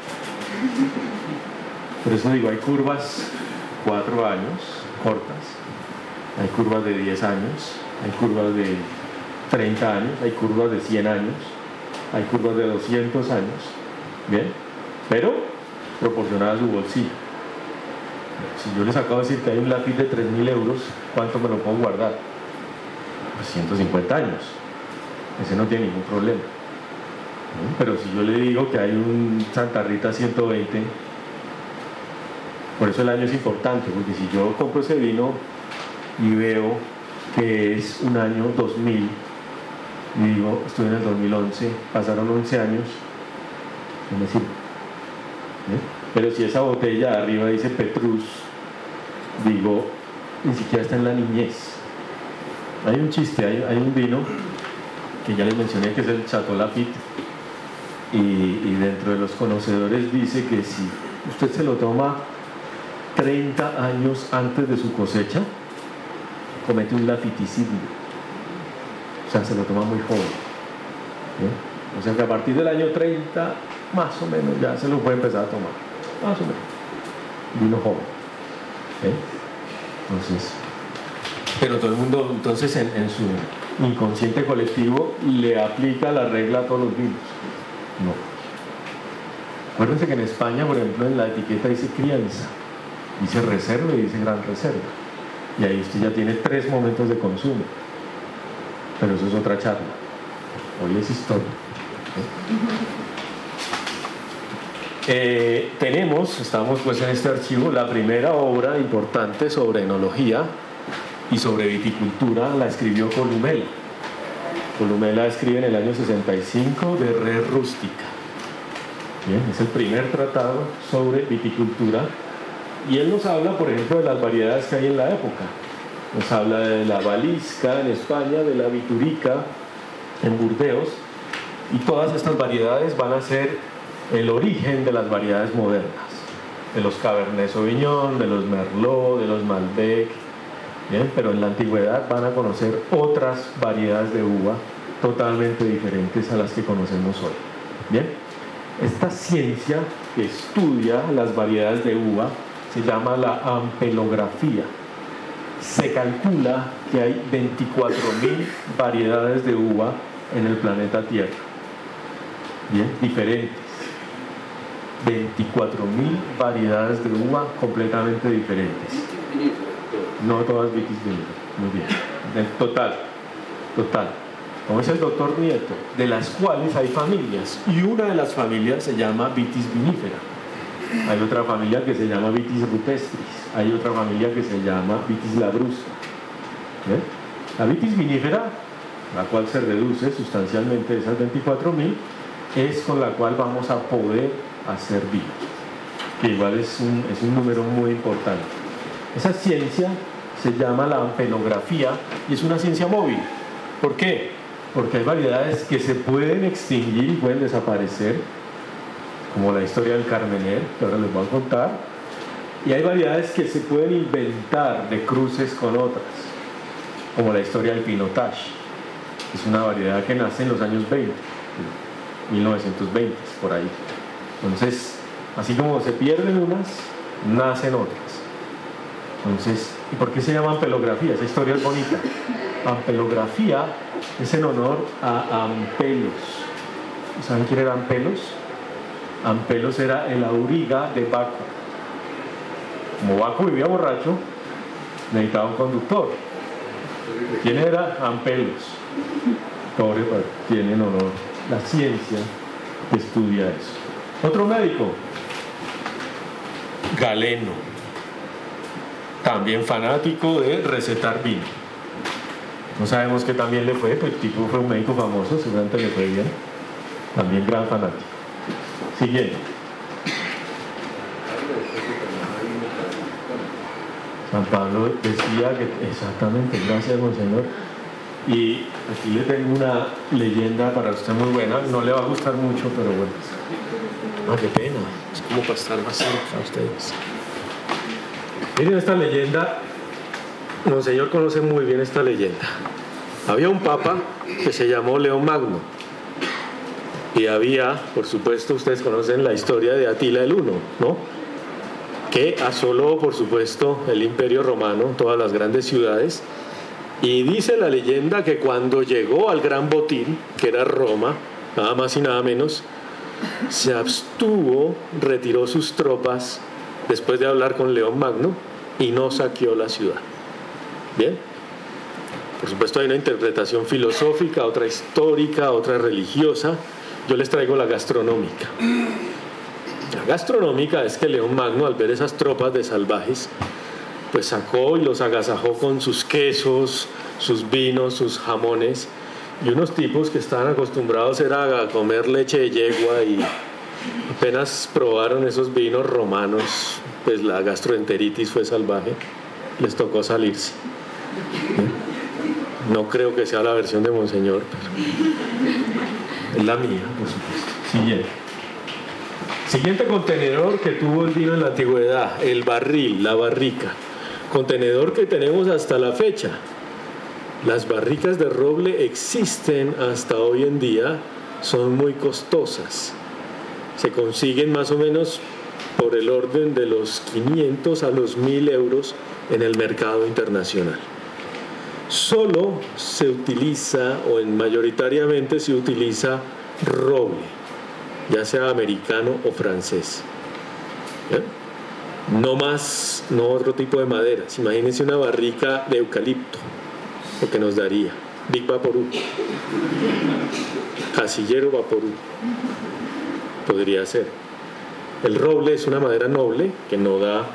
Por eso digo, hay curvas 4 años, cortas, hay curvas de 10 años, hay curvas de 30 años, hay curvas de 100 años, hay curvas de 200 años, ¿bien? Pero proporcionada a su bolsillo. Si yo les acabo de decir que hay un lápiz de 3.000 euros, ¿cuánto me lo puedo guardar? Pues 150 años. Ese no tiene ningún problema. ¿No? Pero si yo le digo que hay un Santa Rita 120, por eso el año es importante, porque si yo compro ese vino y veo que es un año 2000, y digo, estoy en el 2011, pasaron 11 años, no me sirve. Pero si esa botella de arriba dice Petrus, digo, ni siquiera está en la niñez. Hay un chiste, hay un vino que ya les mencioné que es el Chateau Lafite, y dentro de los conocedores dice que si usted se lo toma 30 años antes de su cosecha, comete un lafiticidio. O sea, se lo toma muy joven. O sea que a partir del año 30, más o menos, ya se lo puede empezar a tomar. Más o menos. Vino joven. Entonces, pero todo el mundo, entonces, en su inconsciente colectivo, le aplica la regla a todos los vinos. No. Acuérdense que en España, por ejemplo, en la etiqueta dice crianza, dice reserva y dice gran reserva. Y ahí usted ya tiene 3 momentos de consumo. Pero eso es otra charla. Hoy es historia. Estamos pues en este archivo, la primera obra importante sobre enología y sobre viticultura la escribió Columela. Columela escribe en el año 65 de Res Rústica. Bien, es el primer tratado sobre viticultura y él nos habla, por ejemplo, de las variedades que hay en la época. Nos habla de la Balisca en España, de la Viturica en Burdeos, y todas estas variedades van a ser el origen de las variedades modernas, de los Cabernet Sauvignon, de los Merlot, de los Malbec. Bien, pero en la antigüedad van a conocer otras variedades de uva totalmente diferentes a las que conocemos hoy. Bien, esta ciencia que estudia las variedades de uva se llama la ampelografía. Se calcula que hay 24.000 variedades de uva en el planeta Tierra. Bien, diferentes. 24.000 variedades de uva completamente diferentes. No todas vitis viníferas. Muy bien. Total. Como dice el doctor Nieto, de las cuales hay familias. Y una de las familias se llama vitis vinífera. Hay otra familia que se llama vitis rupestris. Hay otra familia que se llama vitis labrusca. La vitis vinífera, la cual se reduce sustancialmente de esas 24.000, es con la cual vamos a poder hacer vino, que igual es un número muy importante. Esa ciencia se llama la ampelografía y es una ciencia móvil. ¿Por qué? Porque hay variedades que se pueden extinguir y pueden desaparecer, como la historia del Carmener, que ahora les voy a contar, y hay variedades que se pueden inventar de cruces con otras, como la historia del Pinotage. Es una variedad que nace en los años 20, 1920, por ahí. Entonces, así como se pierden unas, nacen otras. Entonces, ¿y por qué se llama ampelografía? Esa historia es bonita. Ampelografía es en honor a Ampelos. ¿Saben quién era Ampelos? Ampelos era el auriga de Baco. Como Baco vivía borracho, necesitaba un conductor. ¿Quién era? Ampelos. Pobre, tiene en honor la ciencia que estudia eso. Otro médico, Galeno, también fanático de recetar vino. No sabemos qué también le fue, pero el tipo fue un médico famoso, seguramente le fue bien. También gran fanático. Siguiente. San Pablo decía que, exactamente, gracias, monseñor. Y aquí le tengo una leyenda para usted muy buena, no le va a gustar mucho, pero bueno. Ah, qué pena, es como para estar más cerca a ustedes. Miren esta leyenda, monseñor conoce muy bien esta leyenda. Había un papa que se llamó León Magno. Y había, por supuesto, ustedes conocen la historia de Atila el Huno, ¿no? Que asoló, por supuesto, el Imperio Romano, todas las grandes ciudades. Y dice la leyenda que cuando llegó al gran botín, que era Roma, nada más y nada menos, se abstuvo, retiró sus tropas después de hablar con León Magno y no saqueó la ciudad. Bien. Por supuesto hay una interpretación filosófica, otra histórica, otra religiosa. Yo les traigo la gastronómica. La gastronómica es que León Magno, al ver esas tropas de salvajes, pues sacó y los agasajó con sus quesos, sus vinos, sus jamones, y unos tipos que estaban acostumbrados era a comer leche de yegua y apenas probaron esos vinos romanos, pues la gastroenteritis fue salvaje, les tocó salirse. No creo que sea la versión de monseñor, pero es la mía, por supuesto. Siguiente contenedor que tuvo el vino en la antigüedad, el barril, la barrica. Contenedor que tenemos hasta la fecha. Las barricas de roble existen hasta hoy en día, son muy costosas. Se consiguen más o menos por el orden de los 500 a los 1000 euros en el mercado internacional. Solo se utiliza, o mayoritariamente se utiliza roble, ya sea americano o francés. No más, no otro tipo de maderas. Imagínense una barrica de eucalipto, lo que nos daría. Big Vaporú, Casillero Vaporú, podría ser. El roble es una madera noble que no da,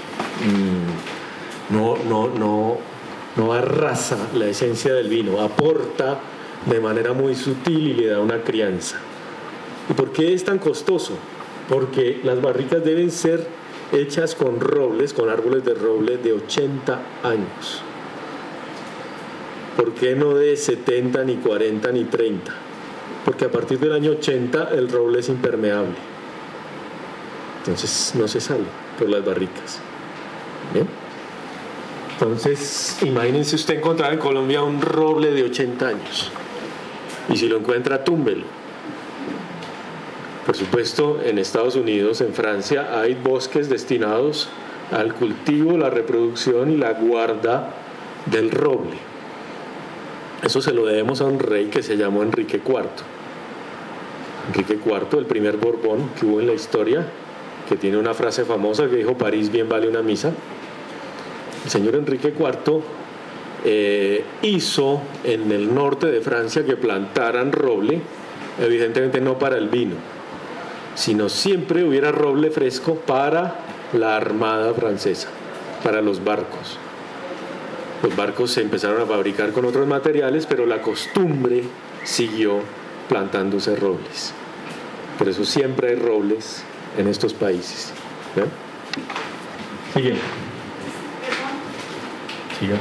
no arrasa la esencia del vino, aporta de manera muy sutil y le da una crianza. ¿Y por qué es tan costoso? Porque las barricas deben ser hechas con robles, con árboles de roble de 80 años. ¿Por qué no de 70, ni 40, ni 30? Porque a partir del año 80 el roble es impermeable. Entonces no se sale por las barricas. ¿Bien? Entonces, imagínense usted encontrar en Colombia un roble de 80 años. Y si lo encuentra, túmbelo. Por supuesto, en Estados Unidos, en Francia, hay bosques destinados al cultivo, la reproducción y la guarda del roble. Eso se lo debemos a un rey que se llamó Enrique IV. Enrique IV, el primer Borbón que hubo en la historia, que tiene una frase famosa que dijo: París bien vale una misa. El señor Enrique IV hizo en el norte de Francia que plantaran roble, evidentemente no para el vino, sino siempre hubiera roble fresco para la armada francesa, para los barcos. Los barcos se empezaron a fabricar con otros materiales, pero la costumbre siguió plantándose robles. Por eso siempre hay robles en estos países. ¿No? Siguiente. Siga.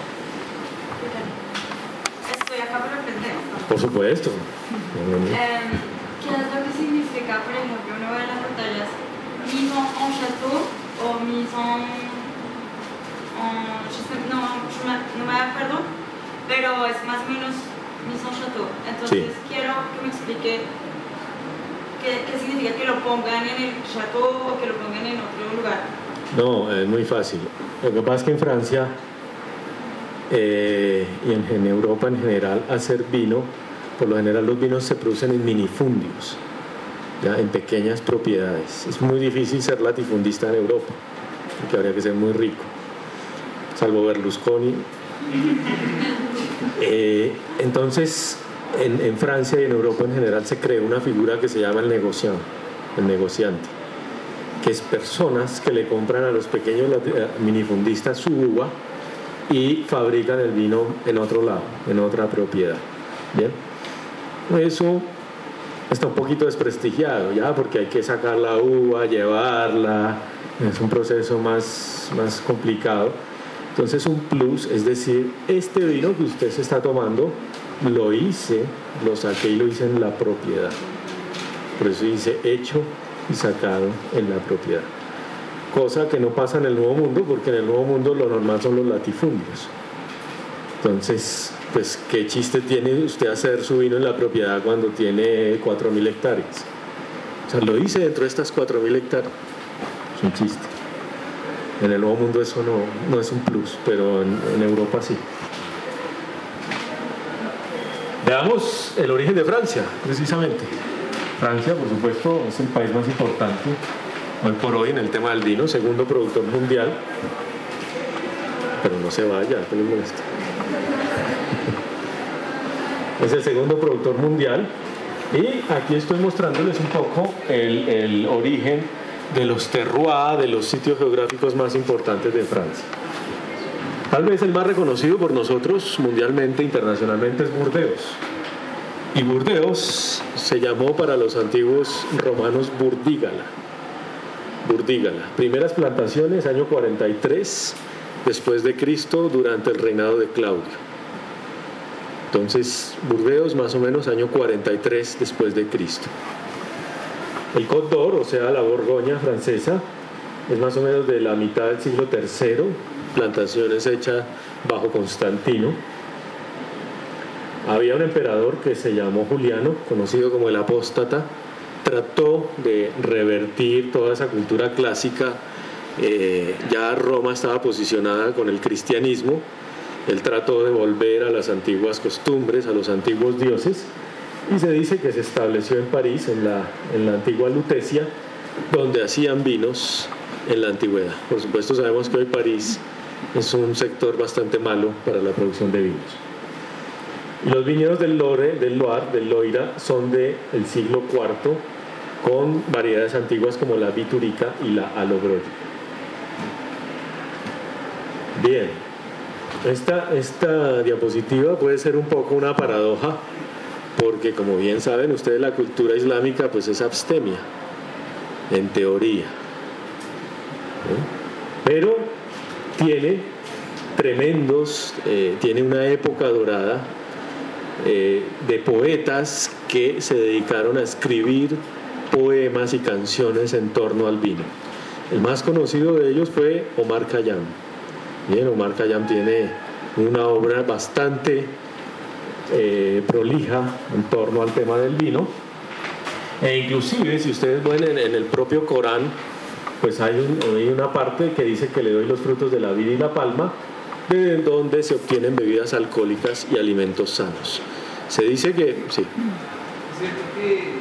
Estoy acá para aprender. Por supuesto. ¿Qué es lo que significa, por ejemplo, uno ve las batallas mise en château o mise no me acuerdo, pero es más o menos mise en château. Entonces sí, quiero que me explique qué significa que lo pongan en el château o que lo pongan en otro lugar. No, es muy fácil. Lo que pasa es que en Francia y en Europa en general, hacer vino, por lo general los vinos se producen en minifundios, ¿ya? En pequeñas propiedades. Es muy difícil ser latifundista en Europa, porque habría que ser muy rico, salvo Berlusconi. Entonces, en Francia y en Europa en general se creó una figura que se llama el negociante, que es personas que le compran a los pequeños minifundistas su uva y fabrican el vino en otro lado, en otra propiedad. Bien, eso está un poquito desprestigiado ya, porque hay que sacar la uva, llevarla, es un proceso más complicado. Entonces un plus, es decir, este vino que usted se está tomando, lo saqué y lo hice en la propiedad. Por eso dice hecho y sacado en la propiedad. Cosa que no pasa en el Nuevo Mundo, porque en el Nuevo Mundo lo normal son los latifundios. Entonces, pues, ¿qué chiste tiene usted hacer su vino en la propiedad cuando tiene 4.000 hectáreas? O sea, lo hice dentro de estas 4.000 hectáreas. Es un chiste. En el Nuevo Mundo eso no es un plus, pero en Europa sí. Veamos el origen de Francia, precisamente. Francia, por supuesto, es el país más importante hoy por hoy en el tema del vino, segundo productor mundial. Pero no se vaya, que le molesta. Es el segundo productor mundial. Y aquí estoy mostrándoles un poco el origen de los terroirs, de los sitios geográficos más importantes de Francia. Tal vez el más reconocido por nosotros mundialmente, internacionalmente, es Burdeos. Y Burdeos se llamó para los antiguos romanos Burdígala. Primeras plantaciones, año 43 después de Cristo, durante el reinado de Claudio. Entonces, Burdeos más o menos año 43 después de Cristo. El Côte d'Or, o sea, la Borgoña francesa, es más o menos de la mitad del siglo III, plantaciones hechas bajo Constantino. Había un emperador que se llamó Juliano, conocido como el Apóstata, trató de revertir toda esa cultura clásica. Ya Roma estaba posicionada con el cristianismo. Él trató de volver a las antiguas costumbres, a los antiguos dioses, y se dice que se estableció en París, en la antigua Lutecia, donde hacían vinos en la antigüedad. Por supuesto, sabemos que hoy París es un sector bastante malo para la producción de vinos. Y los viñedos del Loira, son del siglo IV, con variedades antiguas como la Viturica y la Alogrolla. Bien, esta diapositiva puede ser un poco una paradoja, porque como bien saben ustedes, la cultura islámica pues es abstemia, en teoría. Pero tiene tiene una época dorada de poetas que se dedicaron a escribir poemas y canciones en torno al vino. El más conocido de ellos fue Omar Khayyam. Bien, Omar Khayyam tiene una obra bastante prolija en torno al tema del vino, e inclusive si ustedes ven en el propio Corán, pues hay una parte que dice que le doy los frutos de la vid y la palma, de donde se obtienen bebidas alcohólicas y alimentos sanos. Se dice que sí. Es cierto que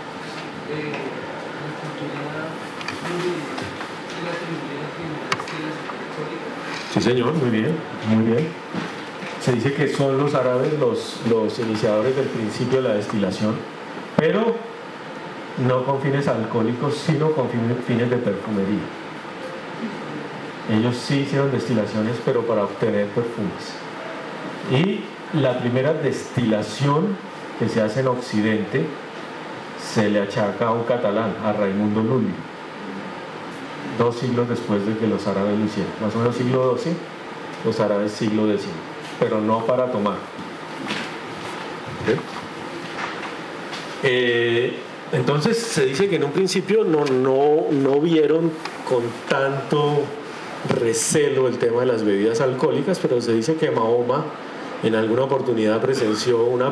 la cultura de la Sí, señor, muy bien, muy bien. Se dice que son los árabes los iniciadores del principio de la destilación, pero no con fines alcohólicos, sino con fines de perfumería. Ellos sí hicieron destilaciones, pero para obtener perfumes. Y la primera destilación que se hace en Occidente se le achaca a un catalán, a Raimundo Lully, 2 siglos después de que los árabes lo hicieron, más o menos siglo XII, los árabes siglo X, pero no para tomar. Entonces se dice que en un principio no vieron con tanto recelo el tema de las bebidas alcohólicas, pero se dice que Mahoma en alguna oportunidad presenció una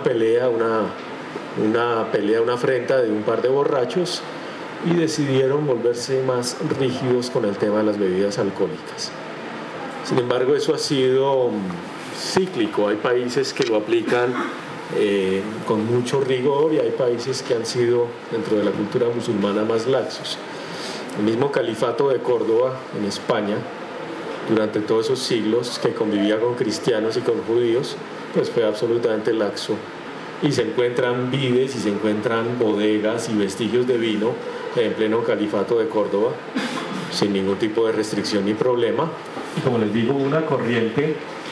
afrenta de un par de borrachos y decidieron volverse más rígidos con el tema de las bebidas alcohólicas. Sin embargo, eso ha sido cíclico. Hay países que lo aplican con mucho rigor y hay países que han sido, dentro de la cultura musulmana, más laxos. El mismo califato de Córdoba, en España, durante todos esos siglos que convivía con cristianos y con judíos, pues fue absolutamente laxo. Y se encuentran vides y se encuentran bodegas y vestigios de vino en pleno califato de Córdoba, sin ningún tipo de restricción ni problema. Y como les digo, una corriente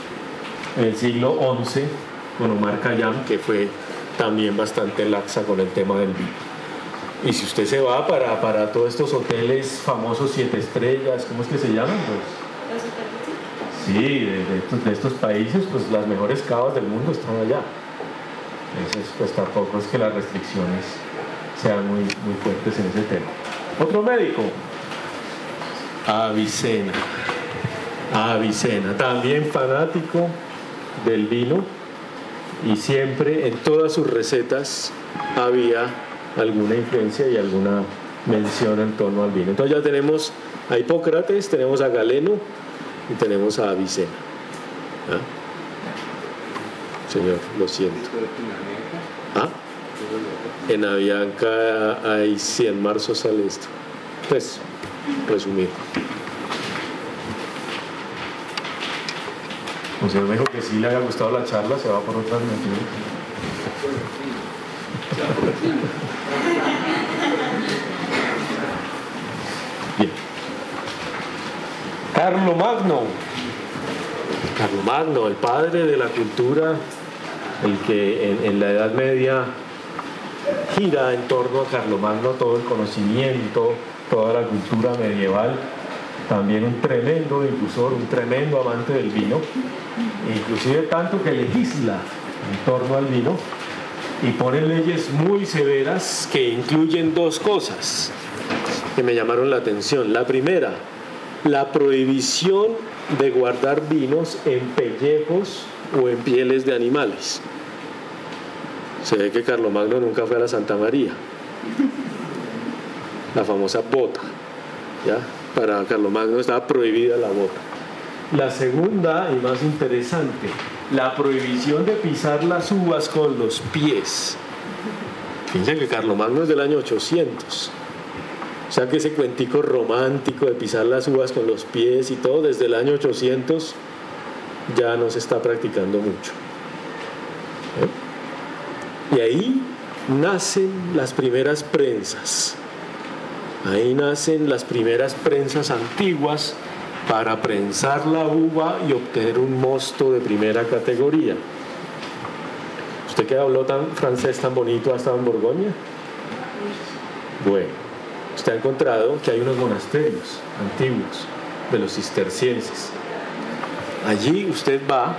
en el siglo XI con Omar Khayyam, que fue también bastante laxa con el tema del vino. Y si usted se va para todos estos hoteles famosos 7 estrellas, ¿cómo es que se llaman? Pues, sí, de estos países, pues las mejores cavas del mundo están allá. Entonces, pues tampoco es que las restricciones sean muy fuertes en ese tema. Otro médico, Avicena, también fanático del vino, y siempre en todas sus recetas había alguna influencia y alguna mención en torno al vino. Entonces ya tenemos a Hipócrates, tenemos a Galeno y tenemos a Avicena. ¿Ah? Señor, lo siento. ¿Ah? En Avianca hay 100 marzo sale esto. Pues, resumir. El señor me dijo que sí le haya gustado la charla, se va por otras motivos. Bien. Carlomagno, el padre de la cultura, el que en la Edad Media gira en torno a Carlomagno todo el conocimiento, toda la cultura medieval. También un tremendo difusor, un tremendo amante del vino, inclusive tanto que legisla en torno al vino y pone leyes muy severas que incluyen 2 cosas que me llamaron la atención. La primera, la prohibición de guardar vinos en pellejos o en pieles de animales. Se ve que Carlomagno nunca fue a la Santa María, la famosa bota, ¿ya? Para Carlomagno estaba prohibida la bota. La segunda y más interesante, la prohibición de pisar las uvas con los pies. Fíjense que Carlomagno es del año 800. O sea que ese cuentico romántico de pisar las uvas con los pies y todo, desde el año 800 ya no se está practicando mucho. Y ahí nacen las primeras prensas. Ahí nacen las primeras prensas antiguas para prensar la uva y obtener un mosto de primera categoría. ¿Usted que habló tan francés tan bonito ha estado en Borgoña? Bueno, usted ha encontrado que hay unos monasterios antiguos de los cistercienses. Allí usted va.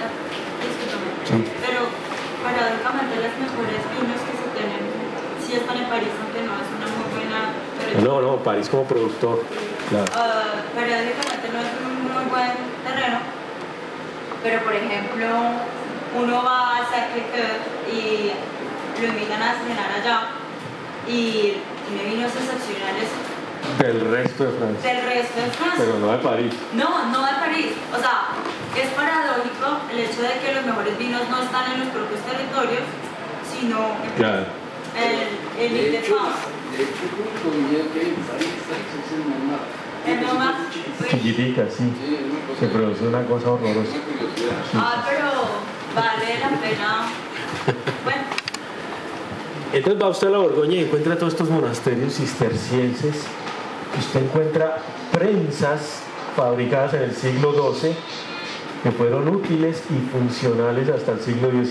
Pero paradójicamente los mejores vinos que se tienen sí están en París, aunque no es una muy buena. No, París como productor. Claro. Paradójicamente no es un muy buen terreno, pero por ejemplo uno va a Sacré-Cœur y lo invitan a cenar allá y tiene vinos excepcionales del resto de Francia. Pero no de París. No de París. O sea, es paradójico el hecho de que los mejores vinos no están en los propios territorios, sino claro. el Ile-de-France. De hecho, el único viñedo que hay en París es el Montmartre. El Montmartre. Chiquitica, sí. Se produce una cosa horrorosa. Pero vale la pena. Bueno. Entonces va usted a la Borgoña y encuentra todos estos monasterios cistercienses. Usted encuentra prensas fabricadas en el siglo XII que fueron útiles y funcionales hasta el siglo XIX.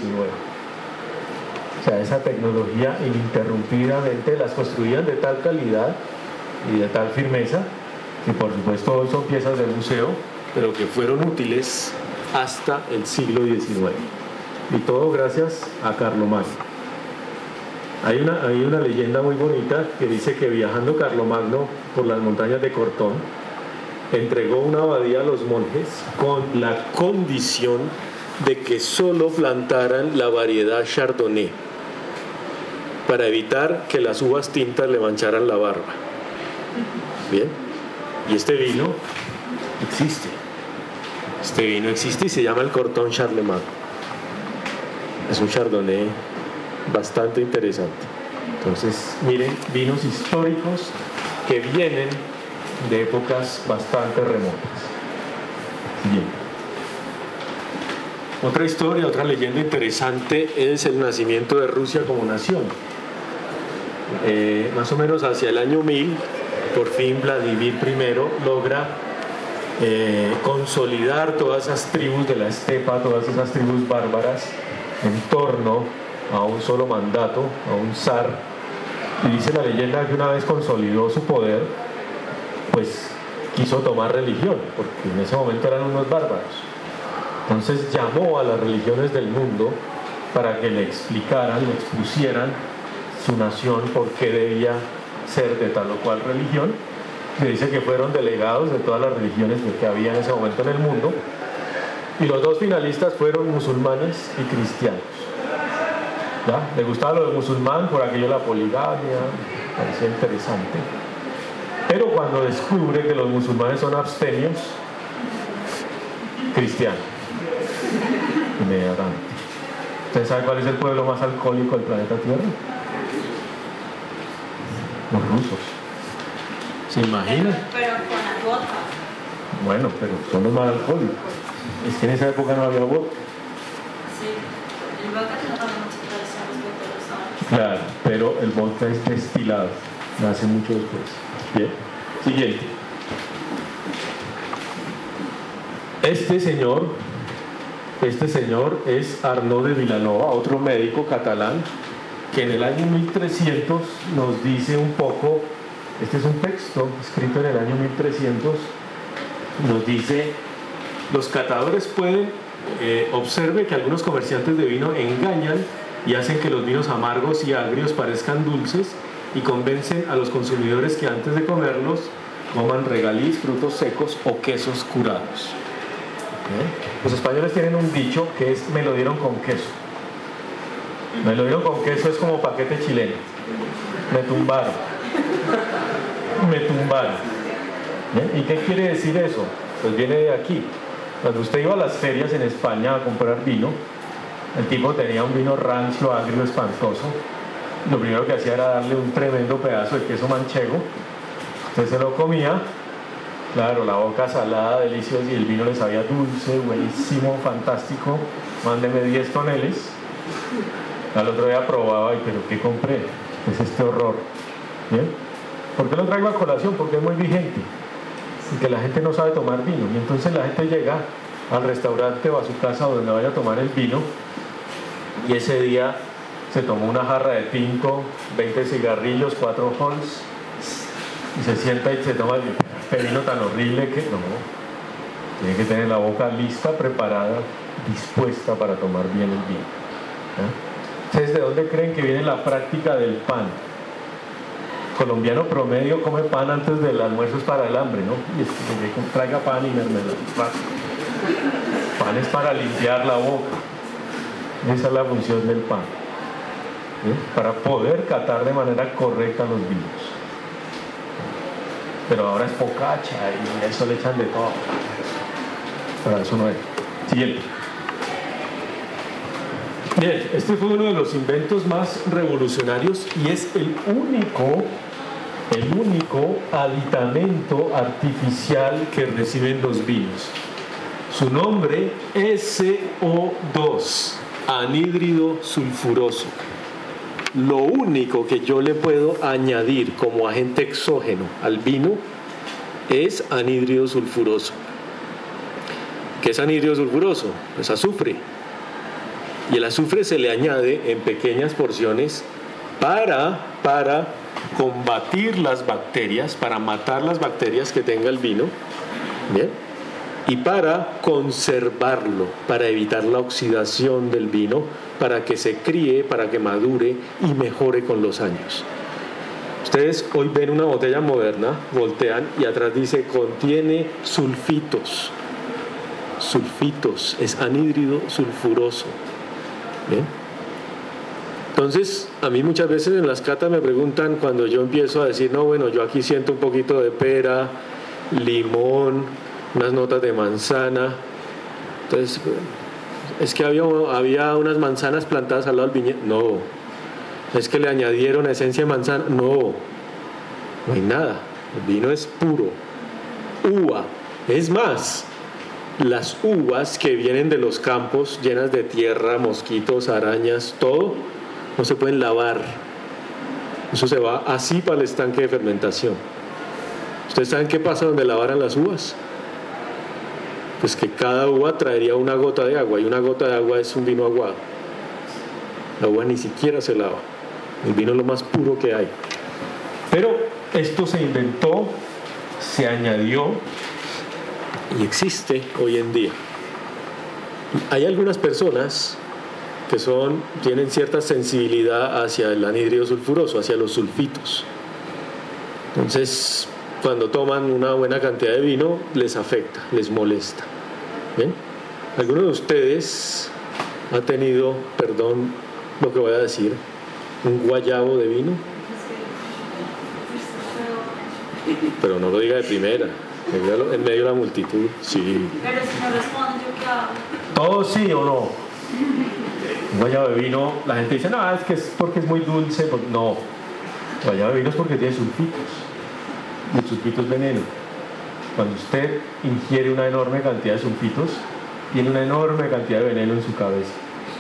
O sea, esa tecnología ininterrumpidamente las construían de tal calidad y de tal firmeza que por supuesto hoy son piezas de museo, pero que fueron útiles hasta el siglo XIX. Y todo gracias a Carlomagno. Hay una leyenda muy bonita que dice que viajando Carlomagno por las montañas de Cortón, entregó una abadía a los monjes con la condición de que solo plantaran la variedad Chardonnay para evitar que las uvas tintas le mancharan la barba. Bien, y este vino existe. Este vino existe y se llama el Corton Charlemagne. Es un Chardonnay bastante interesante. Entonces, miren, vinos históricos que vienen de épocas bastante remotas. Bien. Otra historia, otra leyenda interesante es el nacimiento de Rusia como nación. Más o menos hacia el año 1000, por fin Vladimir I logra consolidar todas esas tribus de la estepa, todas esas tribus bárbaras en torno a un solo mandato, a un zar. Y dice la leyenda que una vez consolidó su poder, pues quiso tomar religión, porque en ese momento eran unos bárbaros. Entonces llamó a las religiones del mundo para que le explicaran, le expusieran su nación por qué debía ser de tal o cual religión. Se dice que fueron delegados de todas las religiones que había en ese momento en el mundo, y los dos finalistas fueron musulmanes y cristianos. ¿Ya? Le gustaba lo de musulmán por aquello de la poligamia, parecía interesante, pero cuando descubre que los musulmanes son abstemios, cristiano, inmediatamente. ¿Usted sabe cuál es el pueblo más alcohólico del planeta Tierra? Los rusos. ¿Se imaginan? Pero con la vodka. Bueno, pero son los más alcohólicos. Es que en esa época no había vodka. Sí, el vodka tiene también mucha tradición respecto a los años. Claro, pero el vodka es destilado, nace mucho después. Bien, siguiente. Este señor es Arnaud de Vilanova, otro médico catalán, que en el año 1300 nos dice un poco. Este es un texto escrito en el año 1300, nos dice: los catadores pueden, observe que algunos comerciantes de vino engañan y hacen que los vinos amargos y agrios parezcan dulces, y convencen a los consumidores que antes de comerlos coman regaliz, frutos secos o quesos curados. Los españoles tienen un dicho que es: me lo dieron con queso. Me lo dieron con queso es como paquete chileno. Me tumbaron. ¿Y qué quiere decir eso? Pues viene de aquí. Cuando usted iba a las ferias en España a comprar vino, el tipo tenía un vino rancio, agrio, espantoso. Lo primero que hacía era darle un tremendo pedazo de queso manchego. Usted se lo comía, claro, la boca salada, deliciosa, y el vino le sabía dulce, buenísimo, fantástico. Mándeme 10 toneles. Al otro día probaba y: ¿pero qué compré? Es este horror. ¿Bien? ¿Por qué lo traigo a colación? Porque es muy vigente y que la gente no sabe tomar vino, y entonces la gente llega al restaurante o a su casa donde vaya a tomar el vino, y ese día se tomó una jarra de tinto, 20 cigarrillos, 4 halls, y se sienta y se toma este vino tan horrible que no, tiene que tener la boca lista, preparada, dispuesta para tomar bien el vino. ¿Ustedes de dónde creen que viene la práctica del pan? Colombiano promedio come pan antes del almuerzo, es para el hambre, ¿no? Y es que traiga pan y mermelada. Pan es para limpiar la boca. Esa es la función del pan, ¿sí? Para poder catar de manera correcta los vinos. Pero ahora es focaccia y a eso le echan de todo. Para eso no es. Siguiente. Bien, este fue uno de los inventos más revolucionarios y es el único aditamento artificial que reciben los vinos. Su nombre es SO2, anhídrido sulfuroso. Lo único que yo le puedo añadir como agente exógeno al vino es anhídrido sulfuroso. ¿Qué es anhídrido sulfuroso? Pues azufre. Y el azufre se le añade en pequeñas porciones para combatir las bacterias, para matar las bacterias que tenga el vino, ¿bien? Y para conservarlo, para evitar la oxidación del vino, para que se críe, para que madure y mejore con los años. Ustedes hoy ven una botella moderna, voltean y atrás dice: contiene sulfitos. Sulfitos, es anhídrido sulfuroso. ¿Bien? Entonces, a mí muchas veces en las catas me preguntan, cuando yo empiezo a decir: no, bueno, yo aquí siento un poquito de pera, limón, unas notas de manzana. Entonces, es que había unas manzanas plantadas al lado del viñedo. No. Es que le añadieron esencia de manzana. No hay nada. El vino es puro. Uva. Es más, las uvas que vienen de los campos llenas de tierra, mosquitos, arañas, todo, no se pueden lavar. Eso se va así para el estanque de fermentación. ¿Ustedes saben qué pasa donde lavaran las uvas? pues que cada uva traería una gota de agua, y una gota de agua es un vino aguado. La uva ni siquiera se lava. El vino es lo más puro que hay. Pero esto se inventó, se añadió y existe hoy en día. Hay algunas personas que tienen cierta sensibilidad hacia el anhídrido sulfuroso, hacia los sulfitos. Entonces, cuando toman una buena cantidad de vino, les afecta, les molesta. ¿Bien? ¿Alguno de ustedes ha tenido, perdón lo que voy a decir, un guayabo de vino? Pero no lo diga de primera, dígalo en medio de la multitud. Sí. Pero si no responden, ¿yo qué hago? ¿Todo sí o no? Un guayabo de vino, la gente dice, no, es que es porque es muy dulce. No, guayabo de vino es porque tiene sulfitos. Y el sulfito es veneno. Cuando usted ingiere una enorme cantidad de sulfitos, tiene una enorme cantidad de veneno en su cabeza.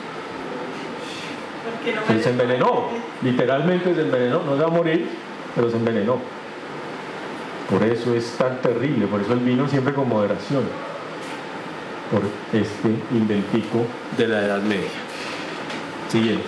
Él se envenenó, literalmente se envenenó, no se va a morir, pero se envenenó. Por eso es tan terrible, por eso el vino siempre con moderación, por este inventico de la Edad Media. Siguiente.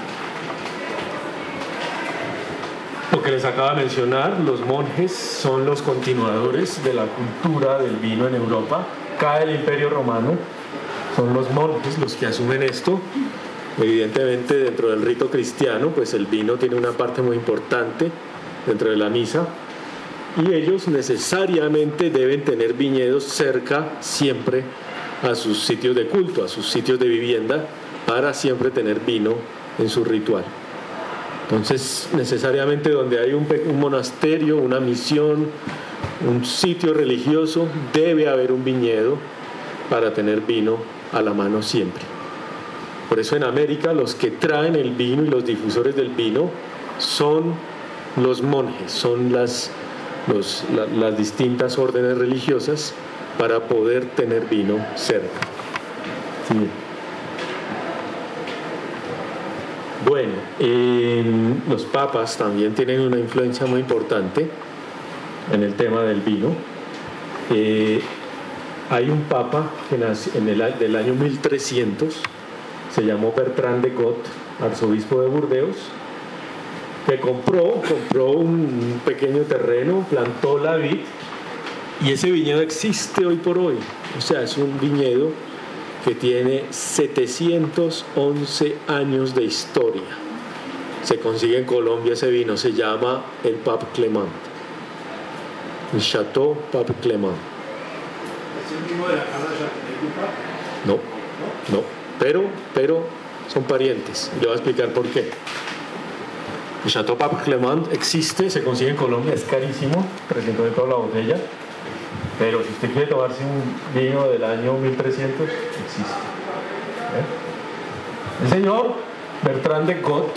Lo que les acabo de mencionar, los monjes son los continuadores de la cultura del vino en Europa. Cae el Imperio Romano, son los monjes los que asumen esto. Evidentemente, dentro del rito cristiano, pues el vino tiene una parte muy importante dentro de la misa, y ellos necesariamente deben tener viñedos cerca siempre a sus sitios de culto, a sus sitios de vivienda, para siempre tener vino en su ritual. Entonces, necesariamente donde hay un monasterio, una misión, un sitio religioso, debe haber un viñedo para tener vino a la mano siempre. Por eso en América los que traen el vino y los difusores del vino son los monjes, son las distintas órdenes religiosas para poder tener vino cerca. Sí. Bueno, los papas también tienen una influencia muy importante en el tema del vino. Hay un papa que nació del año 1300, se llamó Bertrand de Got, arzobispo de Burdeos, que compró un pequeño terreno, plantó la vid, y ese viñedo existe hoy por hoy. O sea, es un viñedo que tiene 711 años de historia. Se consigue en Colombia ese vino, se llama el Pape Clement, el Chateau Pape Clement. ¿Es el mismo de la casa de Chateau? No, pero son parientes. Le voy a explicar por qué. El Chateau Pape Clement existe, se consigue en Colombia, es carísimo, 300 de toda la botella. Pero si usted quiere tomarse un vino del año 1300, existe. El señor Bertrand de Got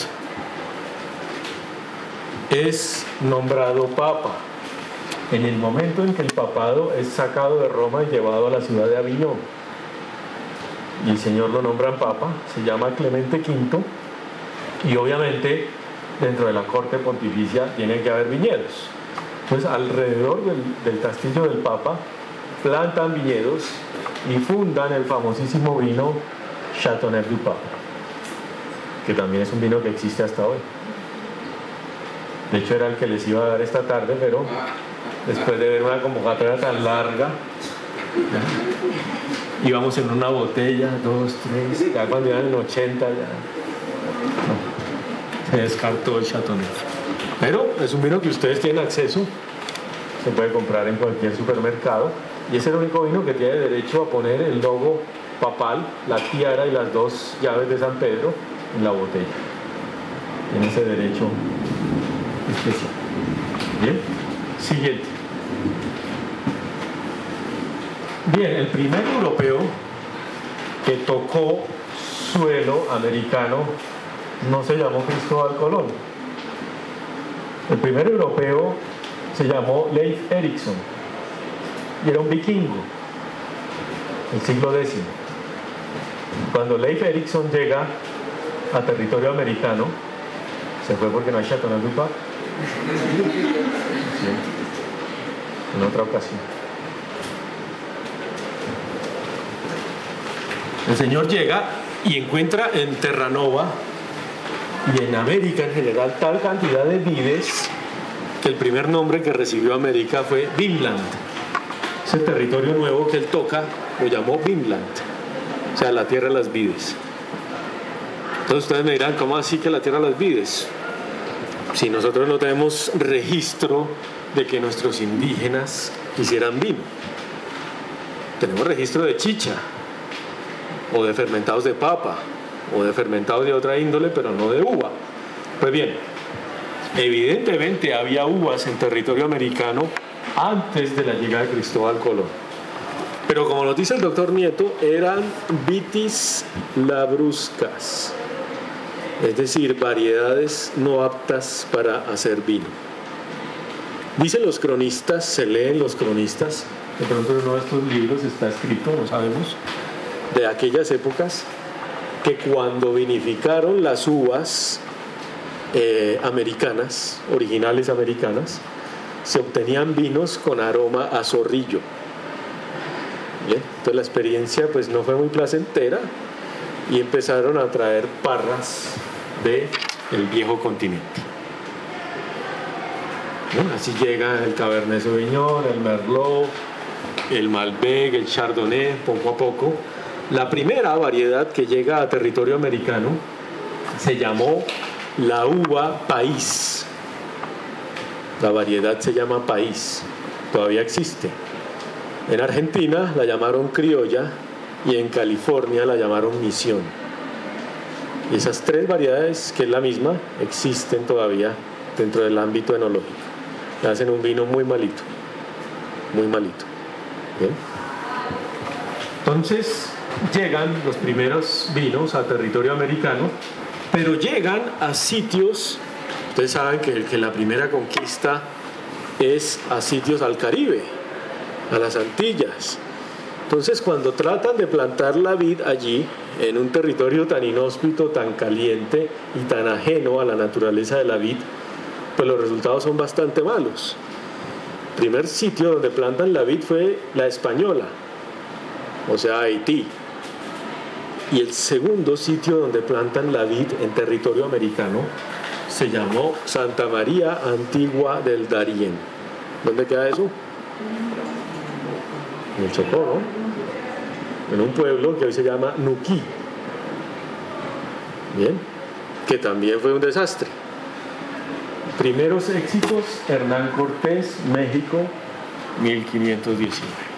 es nombrado papa en el momento en que el papado es sacado de Roma y llevado a la ciudad de Aviñón. Y el señor lo nombran papa, se llama Clemente V, y obviamente dentro de la corte pontificia tienen que haber viñedos. Entonces, alrededor del castillo del Papa plantan viñedos y fundan el famosísimo vino Chateauneuf du Pape, que también es un vino que existe hasta hoy. De hecho, era el que les iba a dar esta tarde, pero después de ver una convocatoria tan larga, íbamos en una botella, 2, 3, ya cuando iban en 80, ya no, se descartó el Chateauneuf. Pero es un vino que ustedes tienen acceso, se puede comprar en cualquier supermercado, y es el único vino que tiene derecho a poner el logo papal, la tiara y las 2 llaves de San Pedro en la botella. Tiene ese derecho especial. Bien, siguiente. Bien, el primer europeo que tocó suelo americano no se llamó Cristóbal Colón. El primer europeo se llamó Leif Erikson y era un vikingo del siglo X. Cuando Leif Erikson llega a territorio americano, se fue porque no hay Chateauneuf du Pape. Sí, en otra ocasión. El señor llega y encuentra en Terranova y en América en general tal cantidad de vides que el primer nombre que recibió América fue Vinland. Ese territorio nuevo que él toca lo llamó Vinland, o sea, la tierra de las vides. Entonces ustedes me dirán, ¿cómo así que la tierra de las vides? Si nosotros no tenemos registro de que nuestros indígenas hicieran vino. Tenemos registro de chicha, o de fermentados de papa, o de fermentados de otra índole, pero no de uva. Pues bien, evidentemente había uvas en territorio americano antes de la llegada de Cristóbal Colón. Pero como nos dice el doctor Nieto, eran vitis labruscas, es decir, variedades no aptas para hacer vino. Dicen los cronistas, se leen los cronistas, de pronto en uno de estos libros está escrito, no sabemos, de aquellas épocas, que cuando vinificaron las uvas americanas, originales americanas, se obtenían vinos con aroma a zorrillo. Bien, entonces la experiencia pues no fue muy placentera y empezaron a traer parras del viejo continente. Bueno, así llega el Cabernet Sauvignon, el Merlot, el Malbec, el Chardonnay, poco a poco. La primera variedad que llega a territorio americano se llamó la uva país. La variedad se llama país, todavía existe. En Argentina la llamaron criolla y en California la llamaron misión. Y esas tres variedades, que es la misma, existen todavía dentro del ámbito enológico. Le hacen un vino muy malito, muy malito. ¿Bien? Entonces llegan los primeros vinos a territorio americano, pero llegan a sitios, ustedes saben que la primera conquista es a sitios al Caribe, a las Antillas. Entonces cuando tratan de plantar la vid allí, en un territorio tan inhóspito, tan caliente y tan ajeno a la naturaleza de la vid, pues los resultados son bastante malos. El primer sitio donde plantan la vid fue la Española, o sea, Haití. Y el segundo sitio donde plantan la vid en territorio americano se llamó Santa María Antigua del Darién. ¿Dónde queda eso? En el Chocó, ¿no? En un pueblo que hoy se llama Nuquí. Bien, que también fue un desastre. Primeros éxitos, Hernán Cortés, México, 1519.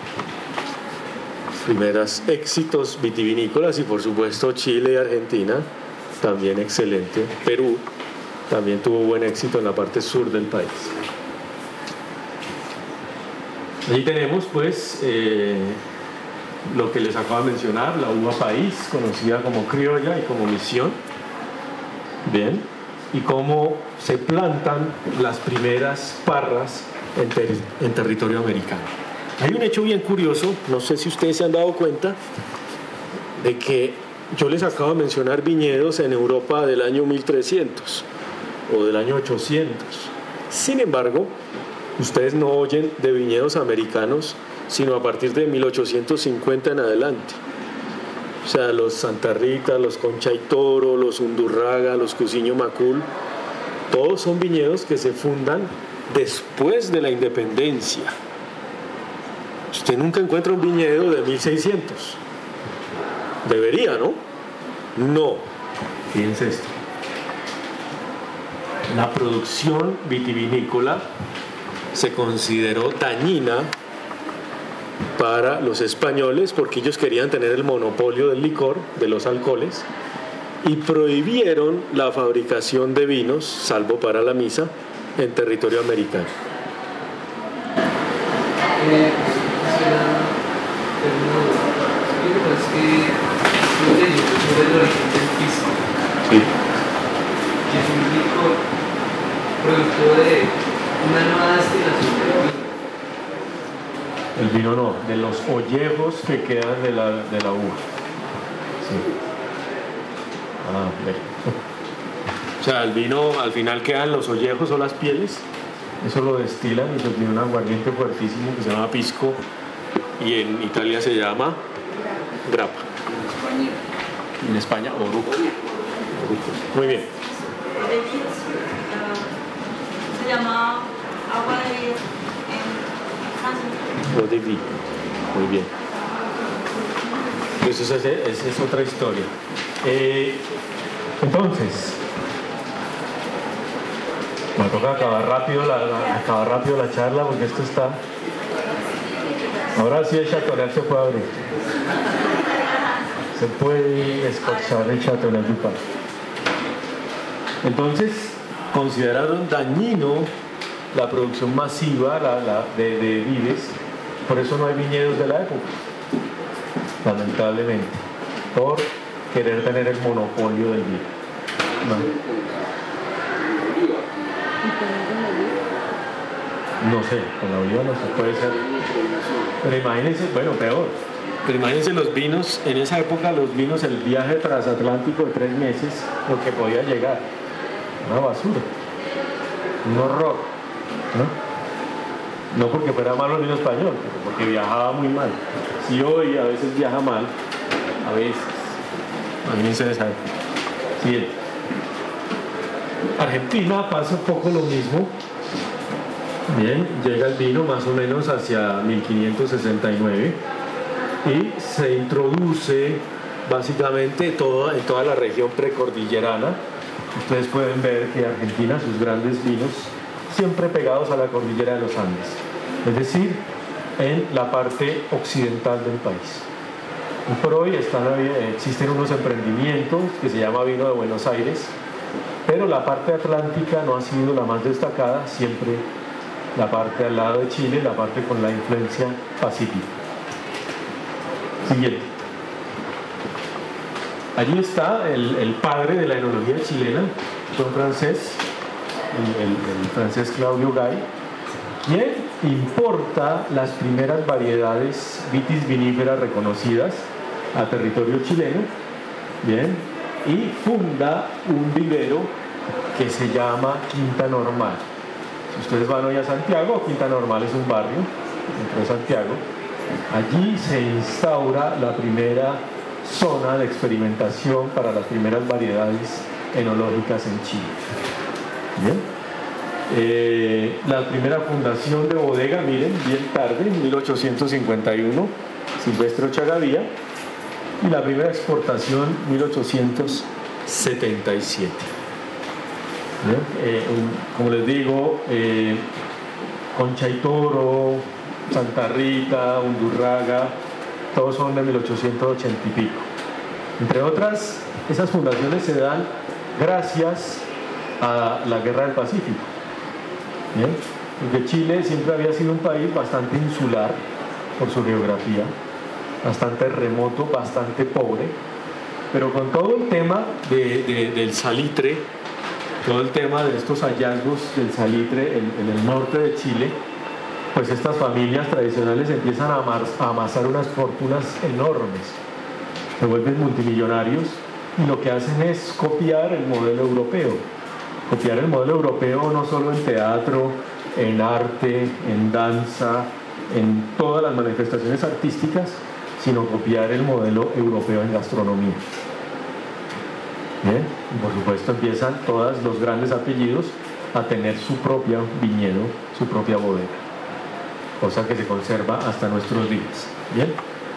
Primeros éxitos vitivinícolas y por supuesto Chile y Argentina, también excelente. Perú también tuvo buen éxito en la parte sur del país. Ahí tenemos pues lo que les acabo de mencionar, la uva país, conocida como criolla y como misión. Bien, y cómo se plantan las primeras parras en territorio americano. Hay un hecho bien curioso, no sé si ustedes se han dado cuenta, de que yo les acabo de mencionar viñedos en Europa del año 1300 o del año 800. Sin embargo, ustedes no oyen de viñedos americanos sino a partir de 1850 en adelante. O sea, los Santa Rita, los Concha y Toro, los Undurraga, los Cusiño Macul, todos son viñedos que se fundan después de la independencia. Usted nunca encuentra un viñedo de 1600. Debería, ¿no? No. Fíjense esto. La producción vitivinícola se consideró dañina para los españoles porque ellos querían tener el monopolio del licor, de los alcoholes, y prohibieron la fabricación de vinos, salvo para la misa, en territorio americano. Sí. Que es un licor producto de una nueva destilación del vino. El vino no, de los ollejos que quedan de la uva. Sí. Ve. O sea, el vino al final quedan los ollejos o las pieles, eso lo destilan y se obtiene un aguardiente fuertísimo que se llama pisco y en Italia se llama grappa. España. En España, Orujo. Muy bien. Se llama agua de vida en Francia. Eau de vie. Muy bien. Pues esa es otra historia. Entonces, me toca acabar rápido la charla porque esto está... Ahora sí el Chateauneuf se puede abrir. Se puede escorchar el Chateauneuf du Pape. Entonces, consideraron dañino la producción masiva de vides, por eso no hay viñedos de la época, lamentablemente, por querer tener el monopolio del vino. No sé, con la oliva no se puede ser. Pero imagínense, bueno, peor. Pero imagínense los vinos, en esa época los vinos, el viaje transatlántico de 3 meses, lo que podía llegar. Una basura. Un horror. No porque fuera malo el vino español, pero porque viajaba muy mal. Si hoy a veces viaja mal, a veces. Imagínense esa época. Siguiente. Argentina pasa un poco lo mismo. Bien, llega el vino más o menos hacia 1569 y se introduce básicamente en toda la región precordillerana. Ustedes pueden ver que Argentina, sus grandes vinos, siempre pegados a la cordillera de los Andes, es decir, en la parte occidental del país. Hoy por hoy existen unos emprendimientos que se llama Vino de Buenos Aires, pero la parte atlántica no ha sido la más destacada, siempre la parte al lado de Chile, la parte con la influencia pacífica. Siguiente. Allí está el padre de la enología chilena, un francés, el francés Claudio Gay, quien importa las primeras variedades vitis viníferas reconocidas a territorio chileno, bien, y funda un vivero que se llama Quinta Normal. Si ustedes van hoy a Santiago, Quinta Normal es un barrio dentro de Santiago. Allí se instaura la primera zona de experimentación para las primeras variedades enológicas en Chile. Bien. La primera fundación de bodega, miren, bien tarde, en 1851, Silvestre Ochagavía, y la primera exportación, 1877. Como les digo, Concha y Toro, Santa Rita, Undurraga, todos son de 1880 y pico. Entre otras, esas fundaciones se dan gracias a la Guerra del Pacífico. ¿Bien? Porque Chile siempre había sido un país bastante insular por su geografía, bastante remoto, bastante pobre, pero con todo el tema del salitre, todo el tema de estos hallazgos del salitre en el norte de Chile, pues estas familias tradicionales empiezan a amasar unas fortunas enormes, se vuelven multimillonarios y lo que hacen es copiar el modelo europeo. Copiar el modelo europeo no solo en teatro, en arte, en danza, en todas las manifestaciones artísticas, sino copiar el modelo europeo en gastronomía. Bien, y por supuesto empiezan todos los grandes apellidos a tener su propio viñedo, su propia bodega, cosa que se conserva hasta nuestros días. Bien,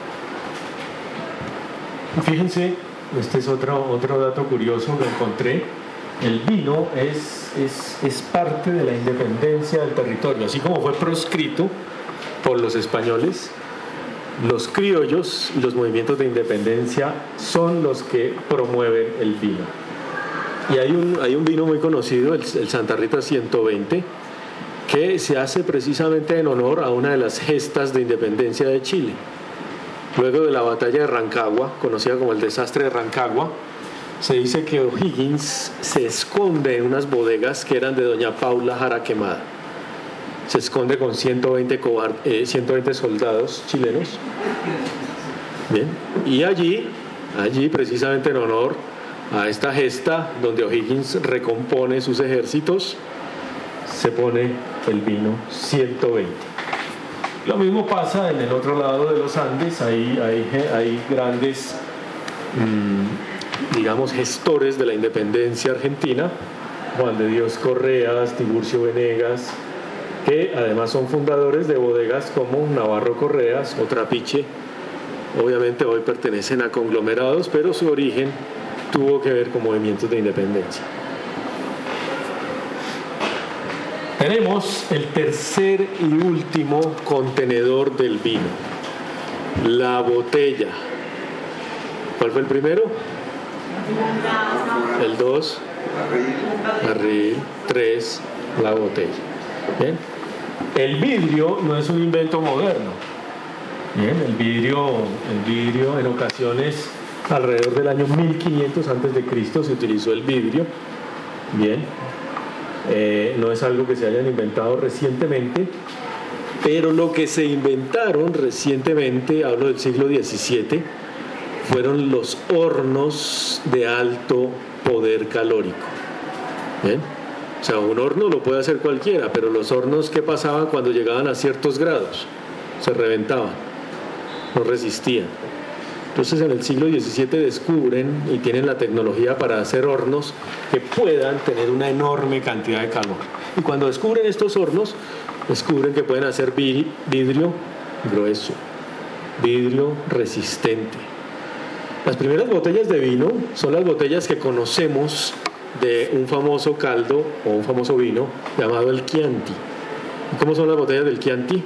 fíjense, este es otro dato curioso que encontré. El vino es parte de la independencia del territorio, así como fue proscrito por los españoles. Los criollos y los movimientos de independencia son los que promueven el vino. Y hay un vino muy conocido, el Santa Rita 120, que se hace precisamente en honor a una de las gestas de independencia de Chile. Luego de la batalla de Rancagua, conocida como el desastre de Rancagua, se dice que O'Higgins se esconde en unas bodegas que eran de doña Paula Jara Quemada. Se esconde con 120 soldados chilenos. Bien. Y allí precisamente en honor a esta gesta donde O'Higgins recompone sus ejércitos, se pone el vino 120. Lo mismo pasa en el otro lado de los Andes. Hay grandes digamos, gestores de la independencia argentina, Juan de Dios Correas, Tiburcio Venegas, que además son fundadores de bodegas como Navarro Correas o Trapiche. Obviamente hoy pertenecen a conglomerados, pero su origen tuvo que ver con movimientos de independencia. Tenemos el tercer y último contenedor del vino, la botella. ¿Cuál fue el primero? El 2, barril, 3, la botella. ¿Bien? El vidrio no es un invento moderno. Bien, el vidrio en ocasiones alrededor del año 1500 a.C. se utilizó el vidrio. Bien, no es algo que se hayan inventado recientemente, pero lo que se inventaron recientemente, hablo del siglo XVII, fueron los hornos de alto poder calórico. Bien, o sea, un horno lo puede hacer cualquiera, pero los hornos, ¿qué pasaba cuando llegaban a ciertos grados? Se reventaban, no resistían. Entonces en el siglo XVII descubren y tienen la tecnología para hacer hornos que puedan tener una enorme cantidad de calor. Y cuando descubren estos hornos, descubren que pueden hacer vidrio grueso, vidrio resistente. Las primeras botellas de vino son las botellas que conocemos de un famoso caldo o un famoso vino llamado el Chianti. ¿Cómo son las botellas del Chianti?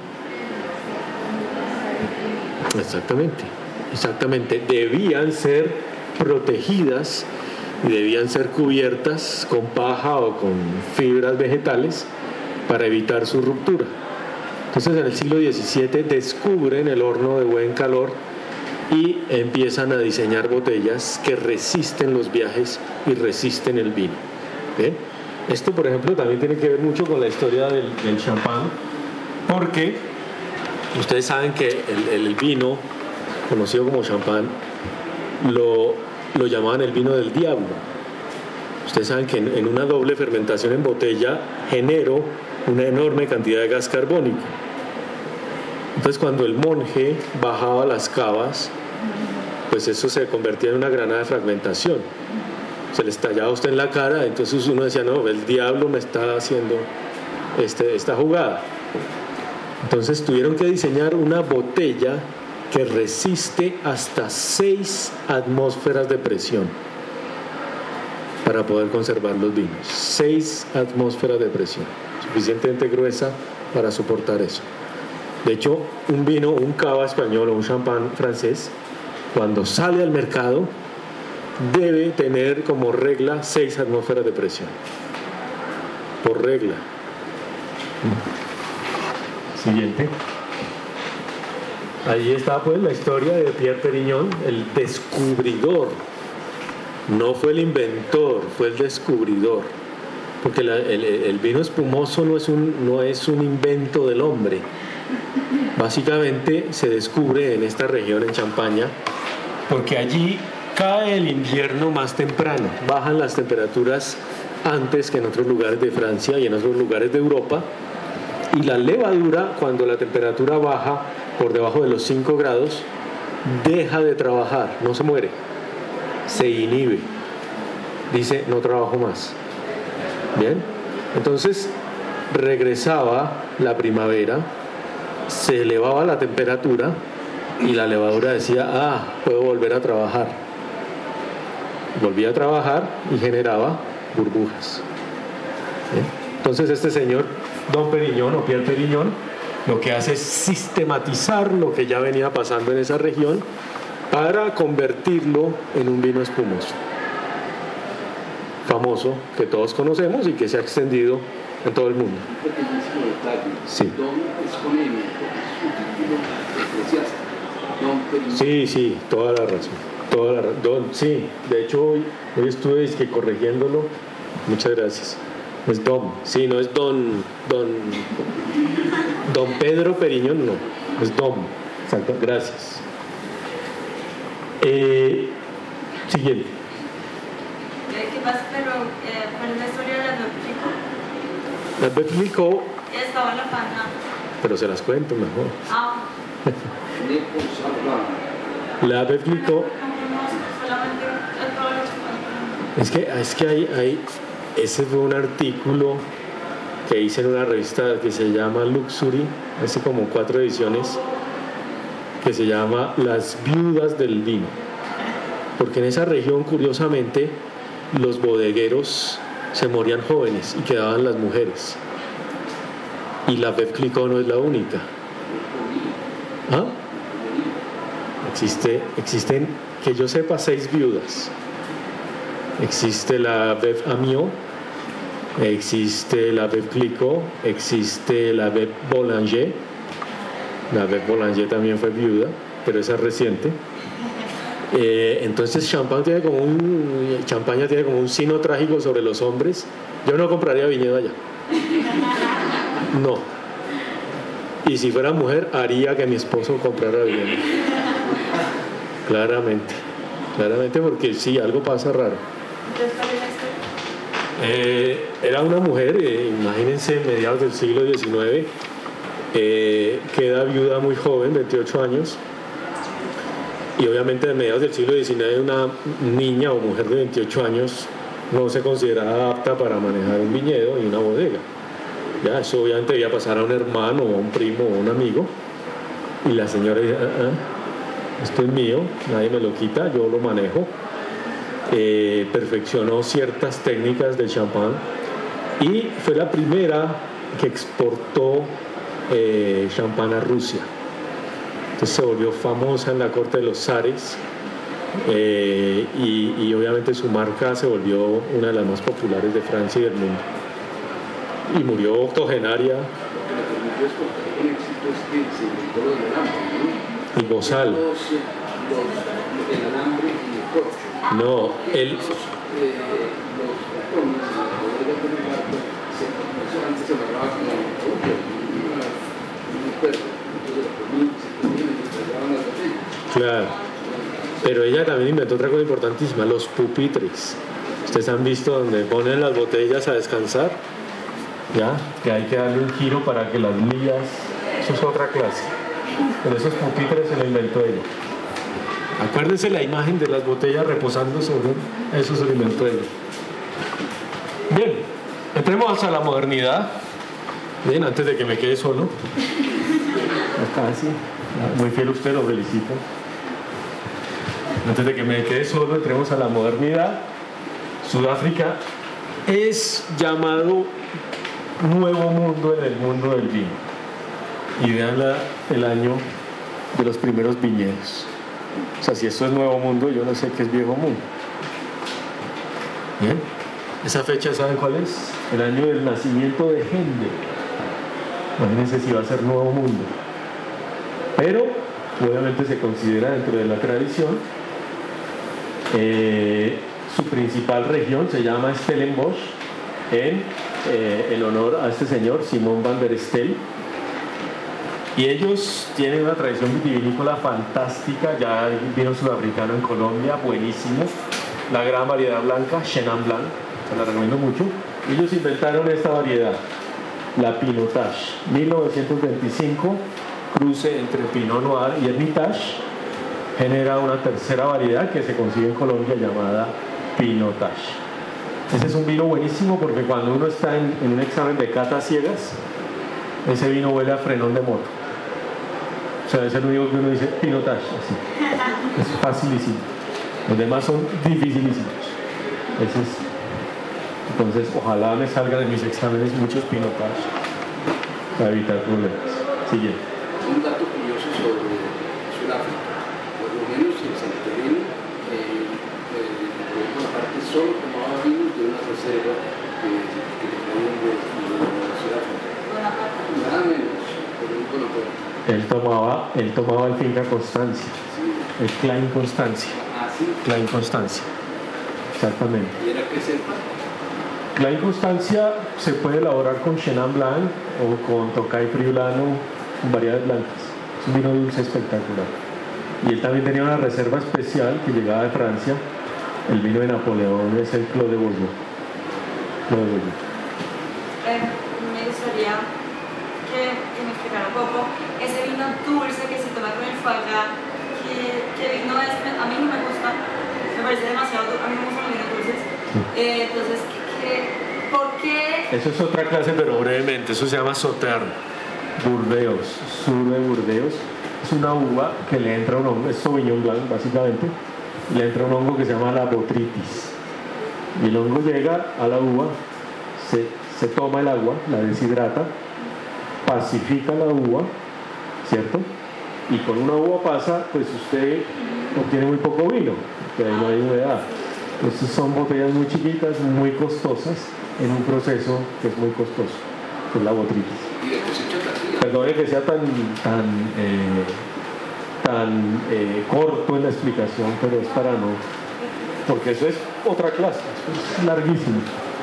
Exactamente. Debían ser protegidas y debían ser cubiertas con paja o con fibras vegetales para evitar su ruptura. Entonces en el siglo XVII descubren el horno de buen calor y empiezan a diseñar botellas que resisten los viajes y resisten el vino. ¿Bien? Esto, por ejemplo, también tiene que ver mucho con la historia del champán, porque ustedes saben que el vino, conocido como champán, lo llamaban el vino del diablo. Ustedes saben que en una doble fermentación en botella generó una enorme cantidad de gas carbónico. Entonces cuando el monje bajaba las cavas, pues eso se convertía en una granada de fragmentación. Se le estallaba a usted en la cara, entonces uno decía, no, el diablo me está haciendo esta jugada. Entonces tuvieron que diseñar una botella que resiste hasta 6 atmósferas de presión para poder conservar los vinos. 6 atmósferas de presión, suficientemente gruesa para soportar eso. De hecho, un vino, un cava español o un champán francés, cuando sale al mercado, debe tener como regla 6 atmósferas de presión. Por regla. Siguiente. Ahí está pues la historia de Pierre Perignon, el descubridor. No fue el inventor, fue el descubridor. Porque el vino espumoso no es un invento del hombre. Básicamente se descubre en esta región, en Champaña, porque allí cae el invierno más temprano, bajan las temperaturas antes que en otros lugares de Francia y en otros lugares de Europa, y la levadura, cuando la temperatura baja por debajo de los 5 grados, deja de trabajar, no se muere, se inhibe, dice no trabajo más. Bien, entonces regresaba la primavera, se elevaba la temperatura y la levadura decía, puedo volver a trabajar. Volvía a trabajar y generaba burbujas. ¿Bien? Entonces este señor, Don Perignon o Pierre Perignon, lo que hace es sistematizar lo que ya venía pasando en esa región para convertirlo en un vino espumoso, famoso, que todos conocemos y que se ha extendido en todo el mundo. Sí. Sí, toda la razón. Sí, de hecho hoy estuve corrigiéndolo. Muchas gracias. Es Don, sí, no es Don Pedro Perignon, no, es Don. Exacto, gracias. Siguiente. ¿Qué pasa? Pero ¿cuál es la historia de la La Clicquot estaba en la pana. Pero se las cuento mejor. La Clicquot. Es que ese fue un artículo que hice en una revista que se llama Luxury, hace como 4 ediciones, que se llama Las Viudas del Vino. Porque en esa región, curiosamente, los bodegueros se morían jóvenes y quedaban las mujeres. Y la Veuve Clicquot no es la única. ¿Ah? Existen, que yo sepa, 6 viudas. Existe la Veuve Amiot, existe la Veuve Clicquot, existe la Veuve Boulanger. La Veuve Boulanger también fue viuda, pero esa es reciente. Entonces Champaña tiene como un sino trágico sobre los hombres. Yo no compraría viñedo allá. No. Y si fuera mujer, haría que mi esposo comprara viñedo. Claramente, porque sí, algo pasa raro. Era una mujer, imagínense, mediados del siglo XIX, queda viuda muy joven, 28 años. Y obviamente a mediados del siglo XIX una niña o mujer de 28 años no se consideraba apta para manejar un viñedo y una bodega. Ya, eso obviamente debía pasar a un hermano o a un primo o a un amigo. Y la señora dice, esto es mío, nadie me lo quita, yo lo manejo. Perfeccionó ciertas técnicas del champán y fue la primera que exportó champán a Rusia. Entonces se volvió famosa en la corte de los zares y obviamente su marca se volvió una de las más populares de Francia y del mundo. Y murió octogenaria. El bozal. No, él. Claro, pero ella también inventó otra cosa importantísima, los pupitres. Ustedes han visto donde ponen las botellas a descansar, ya, que hay que darle un giro para que las lías, eso es otra clase. Pero esos pupitres se lo inventó ella. Acuérdense la imagen de las botellas reposando sobre eso, se lo inventó ella. Bien, entremos a la modernidad. Bien, antes de que me quede solo. Acá sí, muy fiel usted, lo felicito. Antes de que me quede solo, entremos a la modernidad. Sudáfrica es llamado nuevo mundo en el mundo del vino. Y vean el año de los primeros viñedos. O sea, si esto es nuevo mundo, yo no sé qué es viejo mundo. Bien, esa fecha, ¿saben cuál es? El año del nacimiento de Händel. Imagínense si va a ser nuevo mundo. Pero obviamente se considera dentro de la tradición. Su principal región se llama Stellenbosch, en honor a este señor Simón van der Stel. Y ellos tienen una tradición vitivinícola fantástica. Ya hay vino sudafricano en Colombia, buenísimo. La gran variedad blanca, Chenin Blanc, se la recomiendo mucho. Ellos inventaron esta variedad, la Pinotage, 1925, cruce entre Pinot Noir y Hermitage, genera una tercera variedad que se consigue en Colombia llamada Pinotage. Ese es un vino buenísimo porque cuando uno está en un examen de cata ciegas, ese vino huele a frenón de moto. O sea, es el único que uno dice Pinotage, así. Es facilísimo. Los demás son dificilísimos. Entonces, ojalá me salgan en mis exámenes muchos Pinotage para evitar problemas. Siguiente. Un dato curioso sobre Sudáfrica. Por lo menos en Santorini, Bonaparte solo tomaba vinos de una reserva que traían de Sudáfrica. Nada menos, por un Bonaparte. Él tomaba el finca Constancia, sí. El Klein Constancia. Ah, sí. Klein Constancia, exactamente. ¿Y era qué cepa? Klein Constancia se puede elaborar con Chenin Blanc o con Tokay Friulano, con variedades blancas. Es un vino dulce espectacular. Y él también tenía una reserva especial que llegaba de Francia. El vino de Napoleón es el Clos de Beaujolais. Me gustaría que me explicara un poco ese vino dulce que se toma con el foie gras, que vino es, a mí no me gusta, me parece demasiado, a mí me gustan los vinos dulces, Entonces, ¿por qué? Eso es otra clase, pero brevemente. Eso se llama Sauternes, Burdeos, sur de Burdeos. Es una uva que le entra un hongo, es Sauvignon Blanc básicamente, le entra un hongo que se llama la botrytis. Y el hongo llega a la uva, se toma el agua, la deshidrata, pacifica la uva, ¿cierto? Y con una uva pasa, pues usted obtiene muy poco vino, porque ahí no hay humedad. Entonces son botellas muy chiquitas, muy costosas, en un proceso que es muy costoso, que es la botrytis. ¿Y de cosecha tardía? Perdone que sea tan corto en la explicación, pero es para no... Porque eso es otra clase, eso es larguísimo.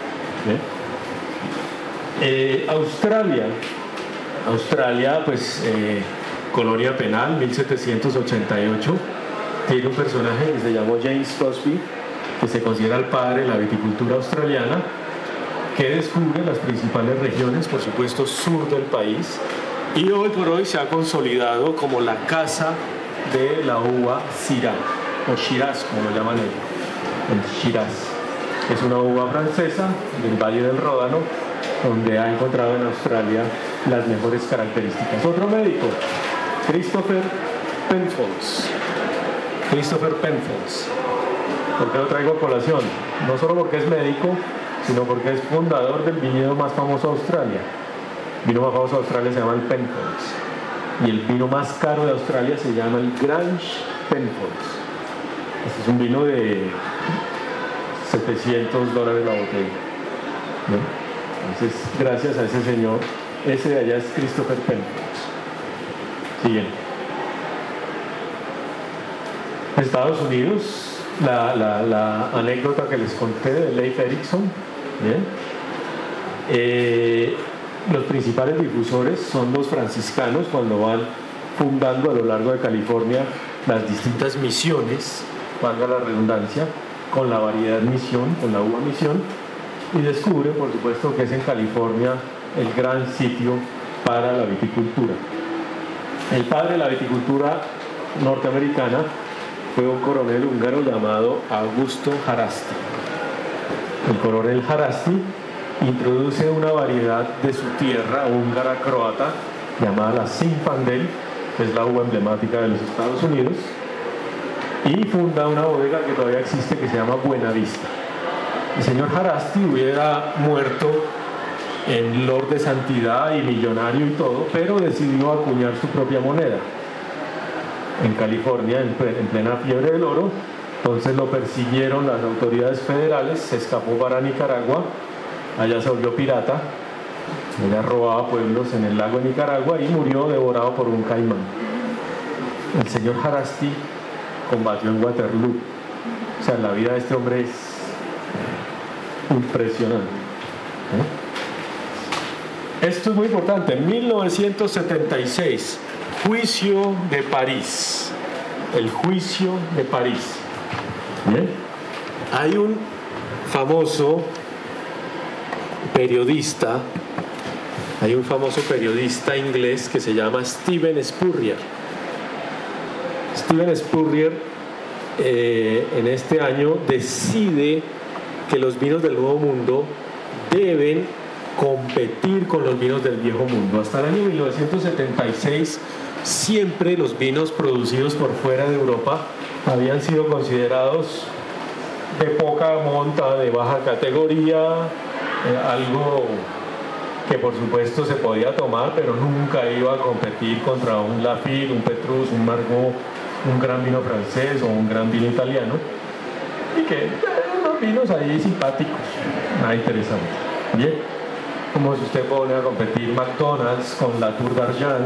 Australia, pues, colonia penal, 1788, tiene un personaje que se llamó James Crosby, que se considera el padre de la viticultura australiana, que descubre las principales regiones, por supuesto, sur del país, y hoy por hoy se ha consolidado como la casa de la uva Syrah, o Shiraz, como lo llaman ellos, el Shiraz. Es una uva francesa del Valle del Ródano, donde ha encontrado en Australia las mejores características. Otro médico, Christopher Penfolds. ¿Por qué lo traigo a colación? No solo porque es médico, sino porque es fundador del viñedo más famoso de Australia. El vino más famoso de Australia se llama el Penfolds. Y el vino más caro de Australia se llama el Grange Penfolds. Este es un vino de $700 la botella. ¿No? Entonces, gracias a ese señor, ese de allá es Christopher Penfolds. Siguiente. Estados Unidos, la anécdota que les conté de Leif Erikson. Los principales difusores son los franciscanos cuando van fundando a lo largo de California las distintas misiones, valga la redundancia, con la variedad misión, con la uva misión, y descubre, por supuesto, que es en California el gran sitio para la viticultura. El padre de la viticultura norteamericana fue un coronel húngaro llamado Augusto Haraszti. El coronel Haraszti introduce una variedad de su tierra húngara croata llamada la Zinfandel, que es la uva emblemática de los Estados Unidos, y funda una bodega que todavía existe que se llama Buenavista. El señor Haraszti hubiera muerto en Lord de Santidad y millonario y todo, pero decidió acuñar su propia moneda en California en plena fiebre del oro. Entonces lo persiguieron las autoridades federales, se escapó para Nicaragua, allá se volvió pirata, ella robaba pueblos en el lago de Nicaragua y murió devorado por un caimán. El señor Haraszti combatió en Waterloo. O sea, la vida de este hombre es impresionante. Esto es muy importante. 1976, juicio de París. El juicio de París. ¿Bien? Hay un famoso periodista inglés que se llama Stephen Spurrier. Stephen Spurrier en este año decide que los vinos del Nuevo Mundo deben competir con los vinos del Viejo Mundo. Hasta el año 1976 siempre los vinos producidos por fuera de Europa habían sido considerados de poca monta, de baja categoría, algo que por supuesto se podía tomar, pero nunca iba a competir contra un Lafite, un Petrus, un Margaux, un gran vino francés o un gran vino italiano, y que eran unos vinos ahí simpáticos, nada interesante. Bien, como si usted pone a competir McDonald's con la Tour d'Argent,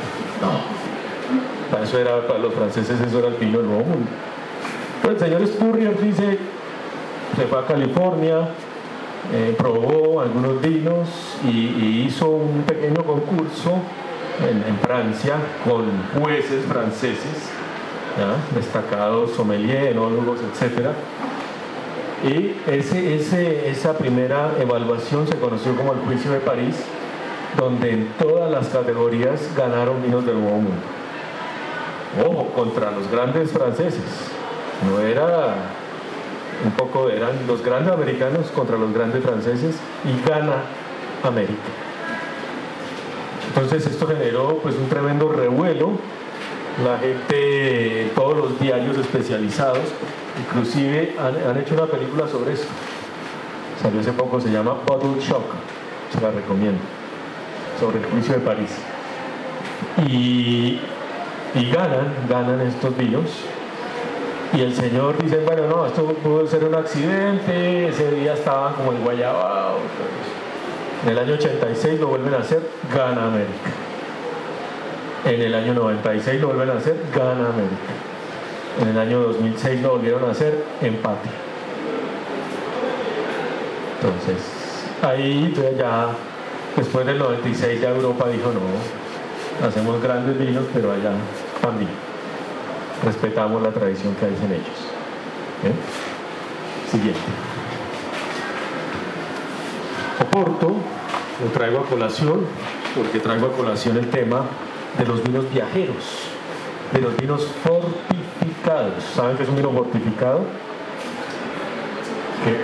no, para eso era, para los franceses eso era el vino del Nuevo Mundo. Pero el señor Spurrier dice, se fue a California, probó algunos vinos y hizo un pequeño concurso en Francia con jueces franceses, ¿ya? Destacados sommeliers, enólogos, etc. Y esa primera evaluación se conoció como el juicio de París, donde en todas las categorías ganaron vinos del Nuevo Mundo. Ojo, contra los grandes franceses. No era un poco eran los grandes americanos contra los grandes franceses y gana América. Entonces esto generó pues un tremendo revuelo, la gente, todos los diarios especializados, inclusive han hecho una película sobre esto, salió hace poco, se llama Bottle Shock, se la recomiendo, sobre el juicio de París. Y ganan estos vinos. Y el señor dice, bueno, no, esto pudo ser un accidente, ese día estaban como en Guayabao. En el año 86 lo vuelven a hacer, gana América. En el año 96 lo vuelven a hacer, gana América. En el año 2006 lo volvieron a hacer, empate. Entonces, ahí ya, después del 96 ya Europa dijo, no, hacemos grandes vinos, pero allá también respetamos la tradición que hay en ellos. Siguiente. Oporto, lo traigo a colación, porque traigo a colación el tema de los vinos viajeros, de los vinos fortificados. ¿Saben qué es un vino fortificado? ¿Qué?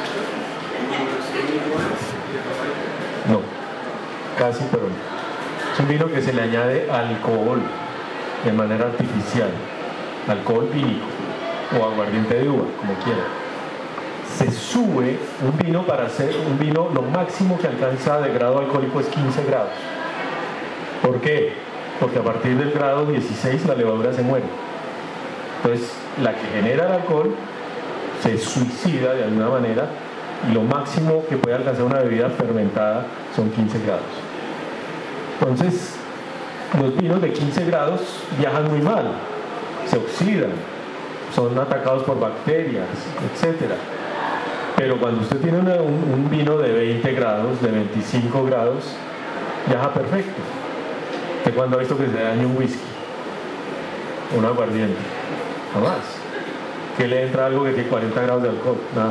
No, casi, pero no. Es un vino que se le añade alcohol de manera artificial, alcohol vínico o aguardiente de uva, como quieran. Se sube un vino para hacer un vino, lo máximo que alcanza de grado alcohólico es 15 grados. ¿Por qué? Porque a partir del grado 16 la levadura se muere. Entonces, la que genera el alcohol se suicida de alguna manera y lo máximo que puede alcanzar una bebida fermentada son 15 grados. Entonces, los vinos de 15 grados viajan muy mal, se oxidan, son atacados por bacterias, etc. Pero cuando usted tiene un vino de 20 grados, de 25 grados, viaja perfecto. ¿De cuándo ha visto que se daña un whisky? Un aguardiente. Jamás. ¿Que le entra algo que tiene 40 grados de alcohol? Nada.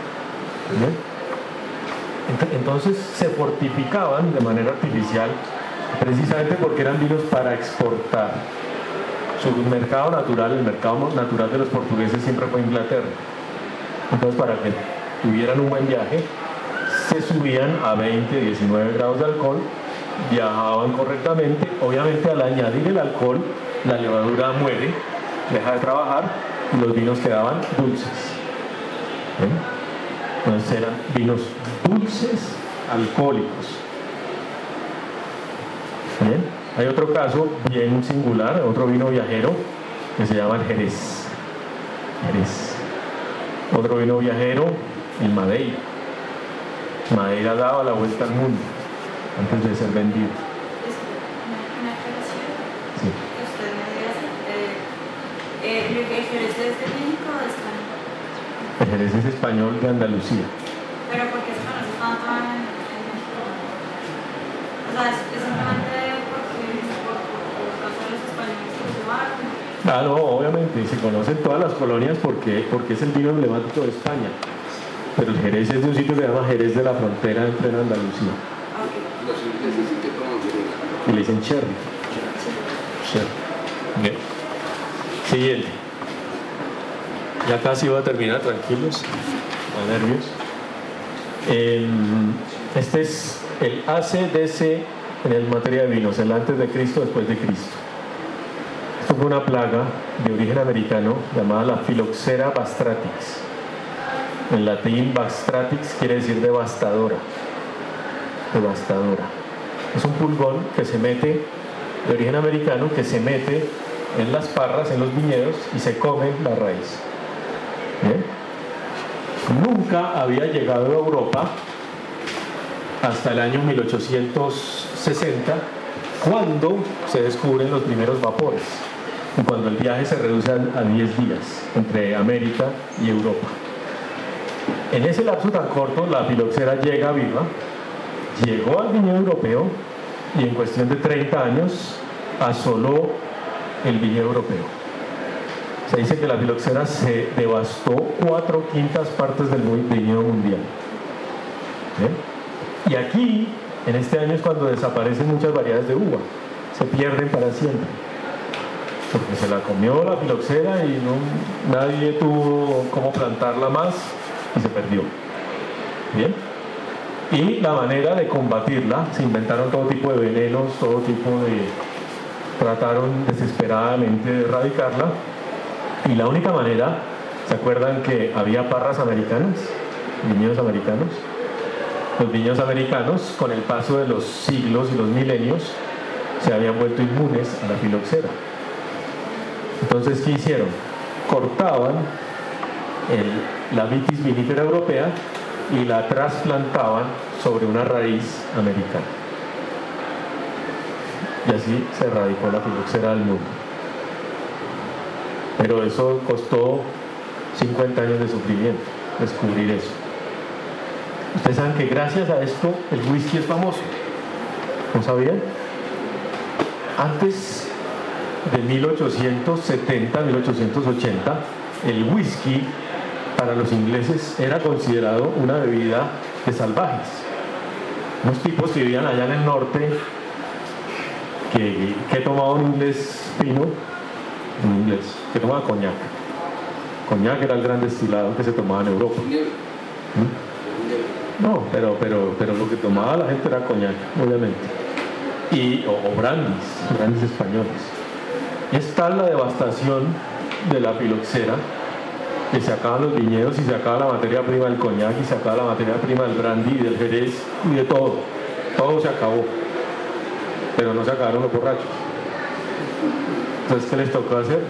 Entonces se fortificaban de manera artificial precisamente porque eran vinos para exportar. Su mercado natural, el mercado natural de los portugueses siempre fue Inglaterra. Entonces, para que tuvieran un buen viaje, se subían a 20, 19 grados de alcohol, viajaban correctamente. Obviamente, al añadir el alcohol, la levadura muere, deja de trabajar y los vinos quedaban dulces. Entonces, eran vinos dulces alcohólicos. Bien, hay otro caso bien singular, otro vino viajero que se llama el Jerez. Otro vino viajero, el Madeira. Madeira daba la vuelta al mundo antes de ser vendido. Una aclaración. Sí. Que usted me diga, ¿el Jerez es de México o de España? El Jerez es español de Andalucía. Pero ¿por qué se conoce tanto en México? O sea, es simplemente por causa de los españoles que lo llevaron. Ah, no, obviamente, se conocen todas las colonias porque es el vino emblemático de España. Pero el Jerez es de un sitio que se llama Jerez de la Frontera entre Andalucía. Los ingleses sí que toman Jerez. Y le dicen cherry. Bien. Siguiente. Ya casi voy a terminar, tranquilos, no nervios. Este es el ACDC en el materia de vinos, el antes de Cristo, después de Cristo. Esto fue una plaga de origen americano llamada la Phylloxera bastratix. En latín, bastratix quiere decir devastadora. Devastadora. Es un pulgón que se mete, de origen americano, que se mete en las parras, en los viñedos y se come la raíz. ¿Bien? Nunca había llegado a Europa hasta el año 1860, cuando se descubren los primeros vapores y cuando el viaje se reduce a 10 días entre América y Europa. En ese lapso tan corto, la filoxera llega viva, llegó al viñedo europeo y en cuestión de 30 años asoló el viñedo europeo. Se dice que la filoxera se devastó 4/5 partes del viñedo mundial. ¿Bien? Y aquí, en este año, es cuando desaparecen muchas variedades de uva, se pierden para siempre. porque se la comió la filoxera y nadie tuvo cómo plantarla más y se perdió. Bien. Y la manera de combatirla, se inventaron todo tipo de venenos, trataron desesperadamente de erradicarla, y la única manera, ¿se acuerdan que había parras americanas, viñedos americanos? Los viñedos americanos, con el paso de los siglos y los milenios, se habían vuelto inmunes a la filoxera. Entonces, ¿qué hicieron? Cortaban la vitis vinifera europea y la trasplantaban sobre una raíz americana. Y así se erradicó la filoxera del mundo. Pero eso costó 50 años de sufrimiento, descubrir eso. Ustedes saben que gracias a esto el whisky es famoso. ¿No sabían? Antes de 1870, 1880, el whisky para los ingleses era considerado una bebida de salvajes. Unos tipos que vivían allá en el norte, que tomaban un inglés fino, que tomaba coñac. Coñac era el gran destilado que se tomaba en Europa. No, pero lo que tomaba la gente era coñac, obviamente. O brandis españoles. Y es tal la devastación de la filoxera que se acaban los viñedos y se acaba la materia prima del coñac y se acaba la materia prima del brandy y del jerez y de todo. Todo se acabó. Pero no se acabaron los borrachos. Entonces, ¿qué les tocó hacer?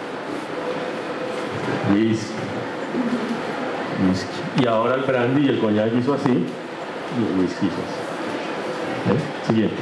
Whisky. Y ahora el brandy y el coñac hizo así y el whisky hizo así. Siguiente.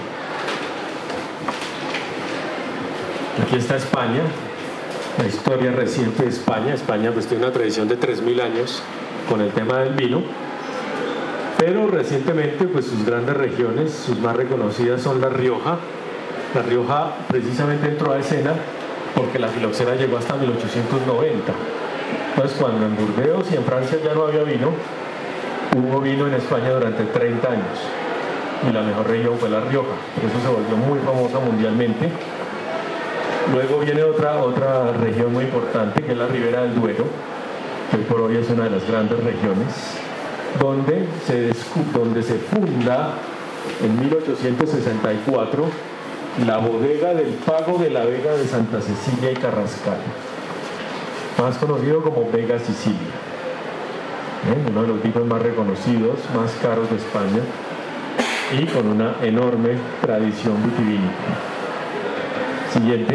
Aquí está España, la historia reciente de España. España pues tiene una tradición de 3.000 años con el tema del vino, pero recientemente pues sus grandes regiones, sus más reconocidas son La Rioja. La Rioja precisamente entró a escena porque la filoxera llegó hasta 1890. Entonces, cuando en Burdeos y en Francia ya no había vino, hubo vino en España durante 30 años y la mejor región fue La Rioja. Por eso se volvió muy famosa mundialmente. Luego viene otra región muy importante, que es la Ribera del Duero, que hoy por hoy es una de las grandes regiones, donde se funda en 1864 la bodega del Pago de la Vega de Santa Cecilia y Carrascal, más conocido como Vega Sicilia. Uno de los vinos más reconocidos, más caros de España, y con una enorme tradición vitivinícola. Siguiente.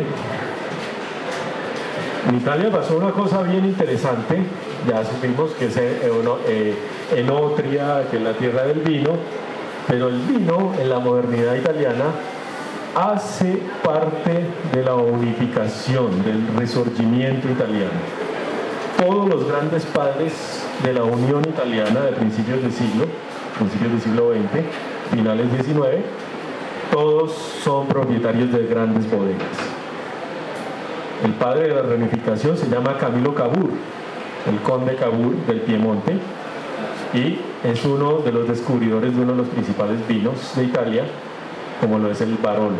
En Italia pasó una cosa bien interesante. Ya supimos que es Enotria, que es la tierra del vino, pero el vino en la modernidad italiana hace parte de la unificación, del resurgimiento italiano. Todos los grandes padres de la Unión Italiana de principios del siglo XX, finales XIX, todos son propietarios de grandes bodegas. El padre de la reunificación se llama Camillo Cavour, el conde Cavour del Piemonte, y es uno de los descubridores de uno de los principales vinos de Italia, como lo es el Barolo.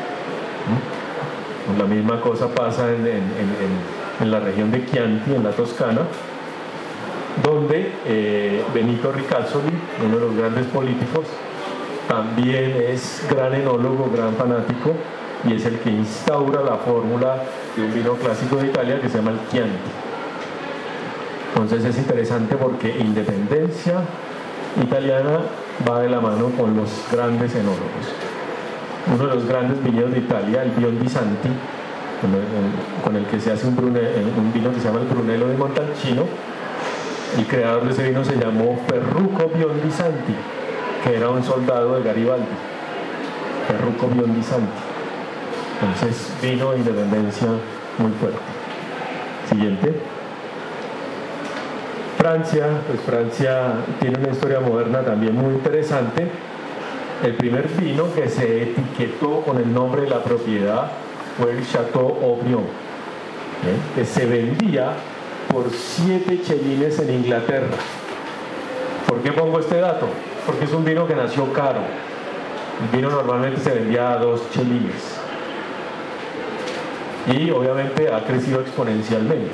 La misma cosa pasa en la región de Chianti, en la Toscana, donde Benito Ricasoli, uno de los grandes políticos, también es gran enólogo, gran fanático, y es el que instaura la fórmula de un vino clásico de Italia que se llama el Chianti. Entonces es interesante porque independencia italiana va de la mano con los grandes enólogos. Uno de los grandes viñedos de Italia, el Biondisanti, con el que se hace un vino que se llama el Brunello di Montalcino, el creador de ese vino se llamó Ferruccio Biondisanti, que era un soldado de Garibaldi. Ferruccio Biondisanti. Entonces, vino de independencia muy fuerte. Siguiente. Francia, pues Francia tiene una historia moderna también muy interesante. El primer vino que se etiquetó con el nombre de la propiedad fue el Chateau Haut-Brion, que se vendía por 7 chelines en Inglaterra. ¿Por qué pongo este dato? Porque es un vino que nació caro. El vino normalmente se vendía a 2 chelines. y obviamente ha crecido exponencialmente.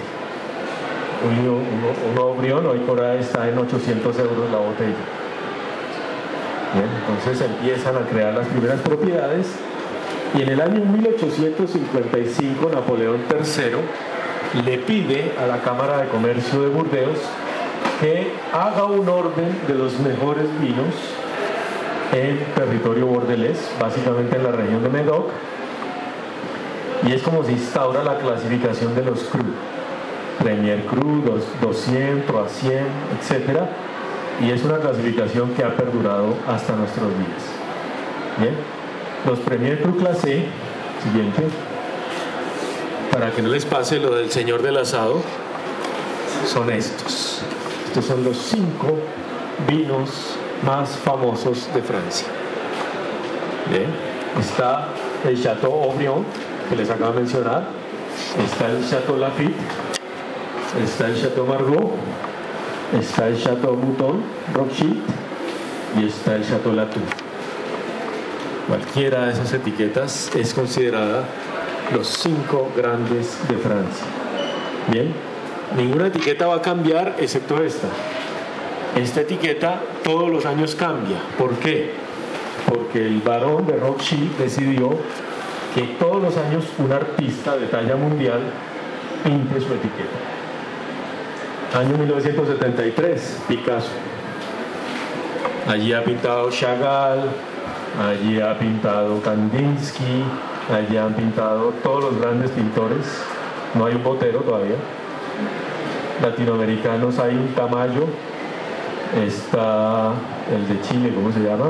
Un Aubryon hoy por ahí está en 800 euros la botella. Bien, entonces empiezan a crear las primeras propiedades y en el año 1855 Napoleón III le pide a la Cámara de Comercio de Burdeos que haga un orden de los mejores vinos en territorio bordelés, básicamente en la región de Médoc, y es como se instaura la clasificación de los crus, Premier Cru, 200, Trois 100, etc. Y es una clasificación que ha perdurado hasta nuestros días. Bien, los Premier Cru Classé, siguiente, para que no les pase lo del señor del asado, son estos. Estos son los 5 vinos más famosos de Francia. Bien, está el Chateau Aubryon, que les acabo de mencionar, está el Chateau Lafite, está el Chateau Margaux, está el Chateau Mouton Rothschild y está el Chateau Latour. Cualquiera de esas etiquetas es considerada los 5 grandes de Francia. Bien, ninguna etiqueta va a cambiar excepto esta. Esta etiqueta todos los años cambia. ¿Por qué? Porque el barón de Rothschild decidió que todos los años un artista de talla mundial pinte su etiqueta. Año 1973, Picasso. Allí ha pintado Chagall, allí ha pintado Kandinsky, allí han pintado todos los grandes pintores. No hay un Botero todavía. Latinoamericanos hay un Tamayo, está el de Chile, ¿cómo se llama?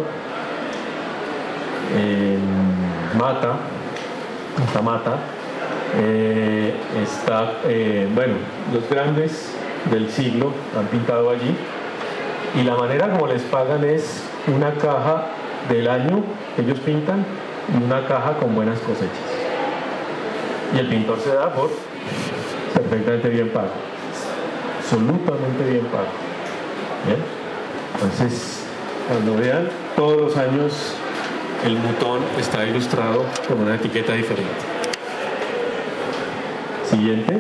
Mata, está Mata, bueno, los grandes del siglo han pintado allí, y la manera como les pagan es una caja del año que ellos pintan y una caja con buenas cosechas, y el pintor se da por perfectamente bien pago, absolutamente bien pago. ¿Bien? Entonces, cuando vean, todos los años el Mouton está ilustrado con una etiqueta diferente. Siguiente.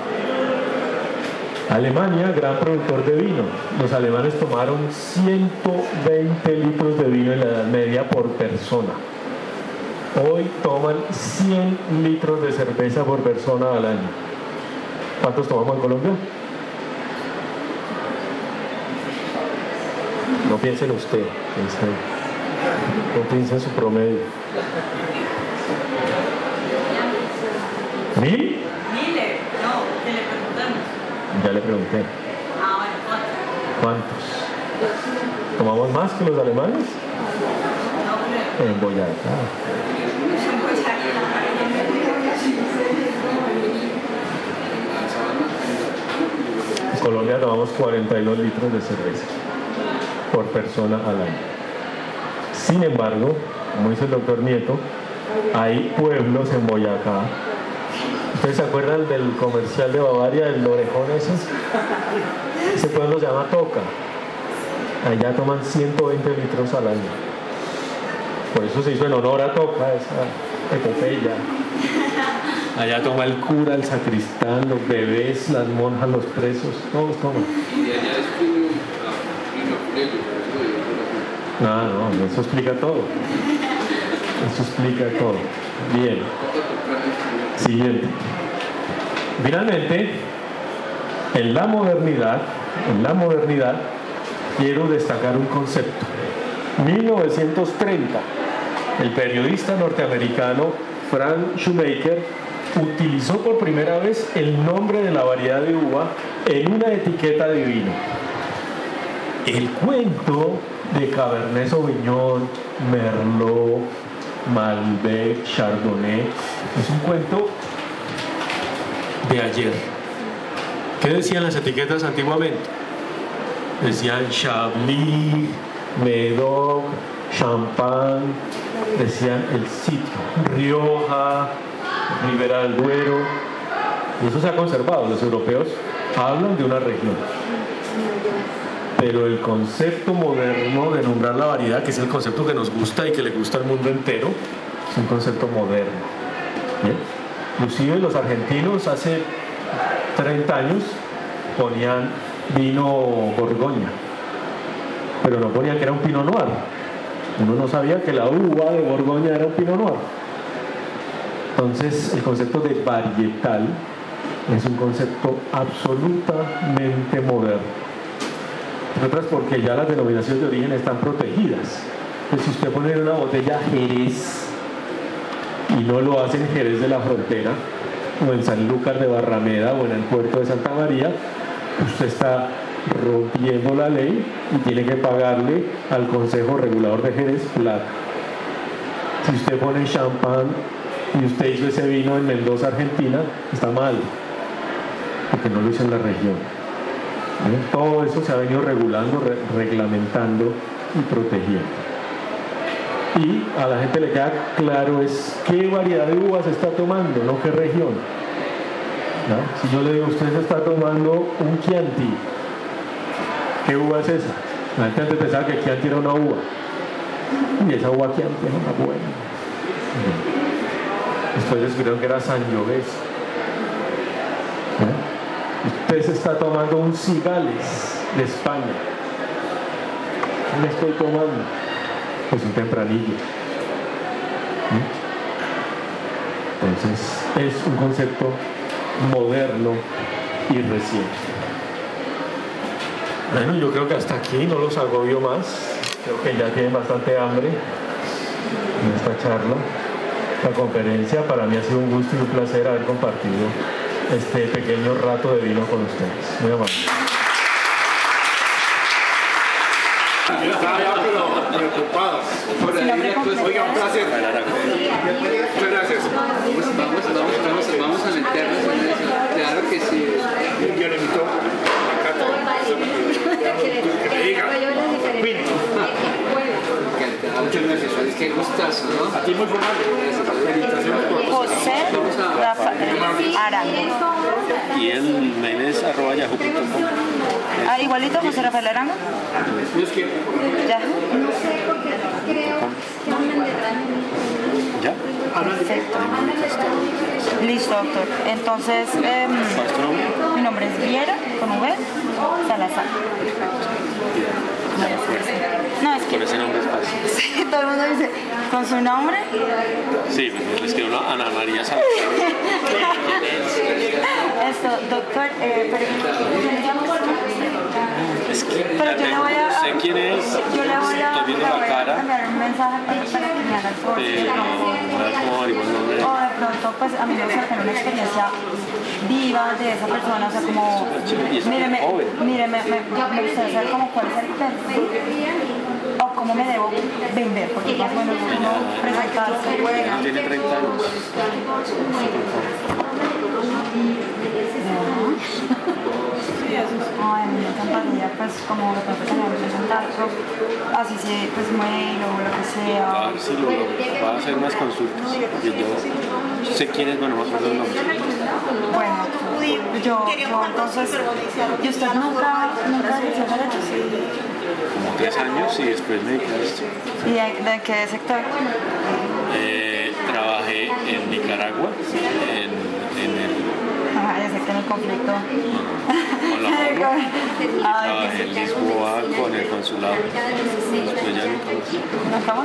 Alemania, gran productor de vino. Los alemanes tomaron 120 litros de vino en la Edad Media por persona. Hoy toman 100 litros de cerveza por persona al año. ¿Cuántos tomamos en Colombia? No piense en usted, no piense en su promedio. ¿1000? Mille, no, que le preguntamos. Ya le pregunté. Ah, bueno, ¿Cuántos? ¿Tomamos más que los alemanes? no creo. En Boyacá. En Colombia tomamos 42 litros de cerveza por persona al año. Sin embargo, como dice el doctor Nieto, hay pueblos en Boyacá. ¿Ustedes se acuerdan del comercial de Bavaria, el orejón ese? Ese pueblo se llama Toca. Allá toman 120 litros al año. Por eso se hizo en honor a Toca esa epopeya. Allá toma el cura, el sacristán, los bebés, las monjas, los presos, todos toman. Y de allá es primo No, eso explica todo. Eso explica todo. Bien. Siguiente. Finalmente, en la modernidad, quiero destacar un concepto. 1930, el periodista norteamericano Frank Shoemaker utilizó por primera vez el nombre de la variedad de uva en una etiqueta de vino. El cuento de Cabernet Sauvignon, Merlot, Malbec, Chardonnay es un cuento de ayer. ¿Qué decían las etiquetas antiguamente? Decían Chablis, Médoc, Champagne, decían el sitio, Rioja, Ribera del Duero, y eso se ha conservado. Los europeos hablan de una región, pero el concepto moderno de nombrar la variedad, que es el concepto que nos gusta y que le gusta al mundo entero, es un concepto moderno. ¿Bien? Inclusive los argentinos hace 30 años ponían vino Borgoña, pero no ponían que era un Pinot Noir. Uno no sabía que la uva de Borgoña era un Pinot Noir. Entonces el concepto de varietal es un concepto absolutamente moderno. Entre otras porque ya las denominaciones de origen están protegidas. Entonces, si usted pone en una botella Jerez y no lo hace en Jerez de la Frontera o en Sanlúcar de Barrameda o en el puerto de Santa María, usted está rompiendo la ley y tiene que pagarle al Consejo Regulador de Jerez plata. Si usted pone champán y usted hizo ese vino en Mendoza, Argentina, está mal, porque no lo hizo en la región. Todo eso se ha venido regulando, reglamentando y protegiendo. Y a la gente le queda claro es qué variedad de uvas se está tomando, no qué región. ¿No? Si yo le digo, usted se está tomando un Chianti, ¿qué uva es esa? La gente antes pensaba que Chianti era una uva. Y esa uva Chianti es una buena. Después descubrieron que era Sangiovese. Usted se está tomando un Cigales de España. ¿Qué me estoy tomando? Pues un Tempranillo. Entonces es un concepto moderno y reciente. Bueno, yo creo que hasta aquí no los agobio más. Creo que ya tienen bastante hambre en esta charla, esta conferencia. Para mí ha sido un gusto y un placer haber compartido este pequeño rato de vino con ustedes. Muy amable. Preocupado. Oiga, un placer. Muchas gracias. Vamos a meternos en eso. Claro que sí. Yo le invito acá todo. Que me diga. Muchas gracias. Qué gustazo, ¿no? A ti muy formal. Felicitaciones por José Rafael Arango. Y el mail es @yahoo.com. Ah, igualito José Rafael Arango. Ya. ¿Ya? Perfecto. Listo, doctor. Entonces, mi nombre es Viera, con V, Salazar. No, es que... Con ese nombre es fácil. Sí, todo el mundo dice, ¿con su nombre? Sí, me escribió Ana María Salazar. Esto, doctor, pero yo le voy a... No sé quién es, yo le voy a viendo la cara, enviar un mensaje para que me haga el favor. no es como averiguar el nombre. O de pronto, pues a mí me gusta tener una experiencia viva de esa persona, o sea, como, míreme, me gustaría saber como cuál es el perfil o cómo me debo vender, porque más o menos uno presentarse. Tiene 30 años. Ay, me encantaría, pues, como lo que tener presentar, así se, pues, mail o lo que sea. A ver si lo va a hacer unas consultas. Y yo sé quién es, bueno, no me acuerdo el nombre. Bueno, yo entonces, ¿y usted nunca ejerció derecho? Como 3 años y después me dediqué a esto. ¿Y de qué sector? Trabajé en Nicaragua, en el... Ajá, ya sé que en el conflicto. Con la ONU. Trabajé en Lisboa con el consulado. Después ya nunca más. ¿No estamos?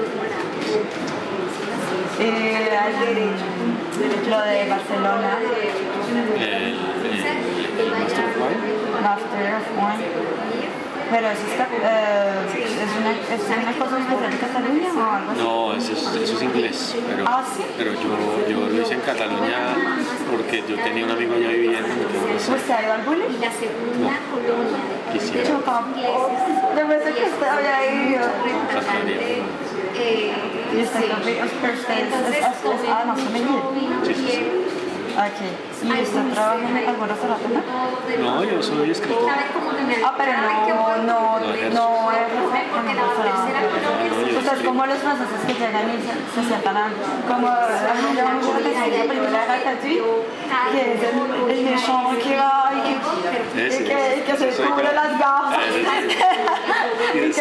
Lo de Barcelona. El Master of Wine. Master of Wine. Pero eso está, es una cosa especial de Cataluña o algo así. No, eso es inglés, pero yo lo hice en Cataluña porque yo tenía un amigo allá viviendo. ¿Usted ha ido al bullying? No, quisiera. Yo tampoco. Yo pensé que usted había ido. Y usted además femenino. Sí. Okay. ¿Y usted trabaja en algún restaurante? No, yo soy escritor. Pero no es Usted es como los franceses que llegan y se sientan como la película de Ratatouille, que es el méchant que va y que se cubre las gafas y que dice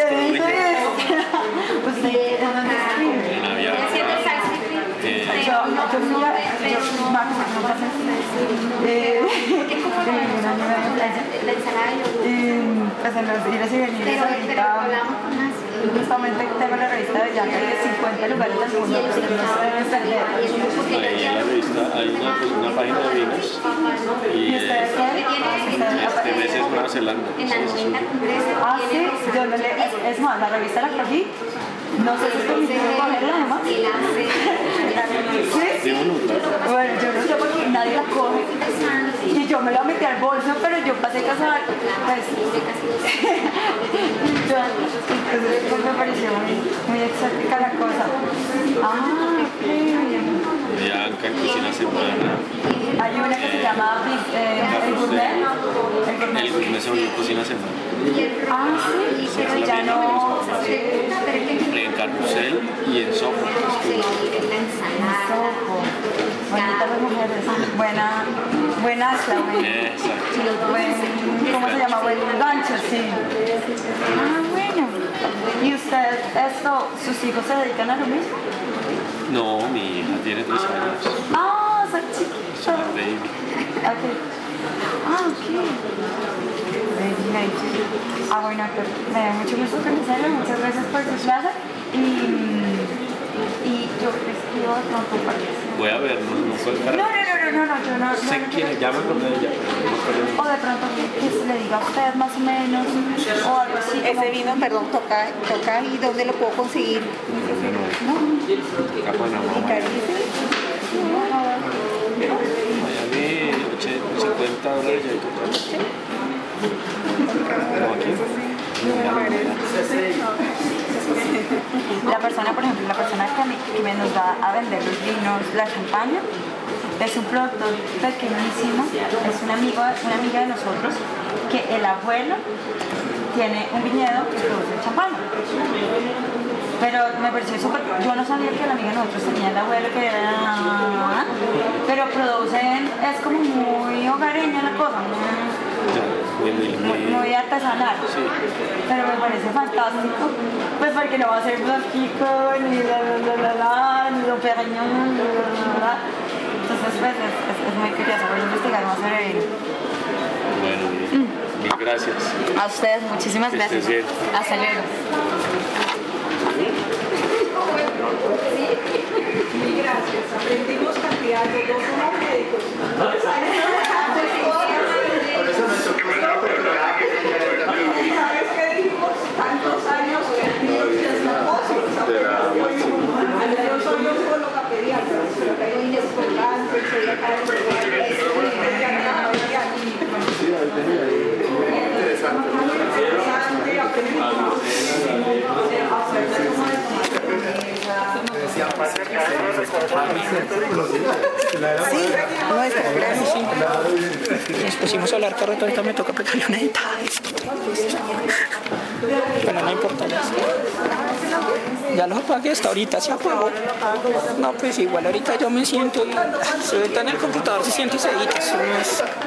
usted es donde escribe. Yo Porque como la ensalada y pues en los días y venires pero ahorita, hablamos con más. justamente tengo la revista de Bianca de 50 lugares del mundo que no se deben perder. Ahí en la revista hay una página de vinos y ¿Y ustedes qué? este mes es Nueva Zelanda. En la 90 congreso. Ah, sí, yo no le, es más, la revista la cogí, no sé si es permitido cogerla además. ¿Sí? Bueno, yo no sé porque nadie la coge y yo me la metí al bolso, pero yo pasé a casar, pues, entonces pues, me pareció muy exótica la cosa. Ah, ok. Bianca en Cocina Semana. Hay una que se llama el gourmet. El gourmet se volvió Cocina Semana. Ah, sí, pero ya no. En Carrusel y en Soho. Bonitas las mujeres. Buena asla, Exacto. ¿cómo se llama? Buen gancho, sí. Ah, bueno. ¿Y usted, sus hijos se dedican a lo mismo? No, mi hija tiene 3 años. Ah, son Es chiquitos. una baby. Okay. Ah, ok. Very nice. Ah, bueno, pues, me da mucho gusto conocerlo. Muchas gracias por su clase. Y yo escribo de pronto para que... Voy a ver, no fue el No, carácter. yo no. Sé quién, ya me acordé de ella. O de pronto que se le diga a usted más o menos, o algo así. Ese vino, perdón, toca y dónde lo puedo conseguir. Acá Panamá. Miami, $50 ya hay que traer. ¿Como aquí? La persona, por ejemplo, que me nos va a vender los vinos, la champaña, es un productor pequeñísimo, es una amiga de nosotros, que el abuelo tiene un viñedo que produce champaña. Pero me pareció súper, yo no sabía que la amiga de nosotros tenía el abuelo que era, pero producen, es como muy hogareña la cosa, muy artesanal, pero me parece fantástico, pues porque no va a ser blanquico, ni ni lo pequeñón, entonces pues es muy curioso, voy a investigar más sobre él. Bueno, mil gracias. A ustedes, muchísimas Que gracias. estés bien. Hasta luego. Mil gracias. Aprendimos cantidad de dos somos médicos. ¿Sabes qué dijimos? Tantos años yo soy oncóloga pediatra, pero tengo un descolgante, soy acá interesante, aprendimos. Sí, nuestra gracias. Nos pusimos a hablar carreto, ahorita me toca pegarle una editada a esto. Bueno, no importa ya. Ya lo apagué, hasta ahorita se apagó. No, pues igual ahorita yo me siento y se ve en el computador, se siente y se edita. Eso no es...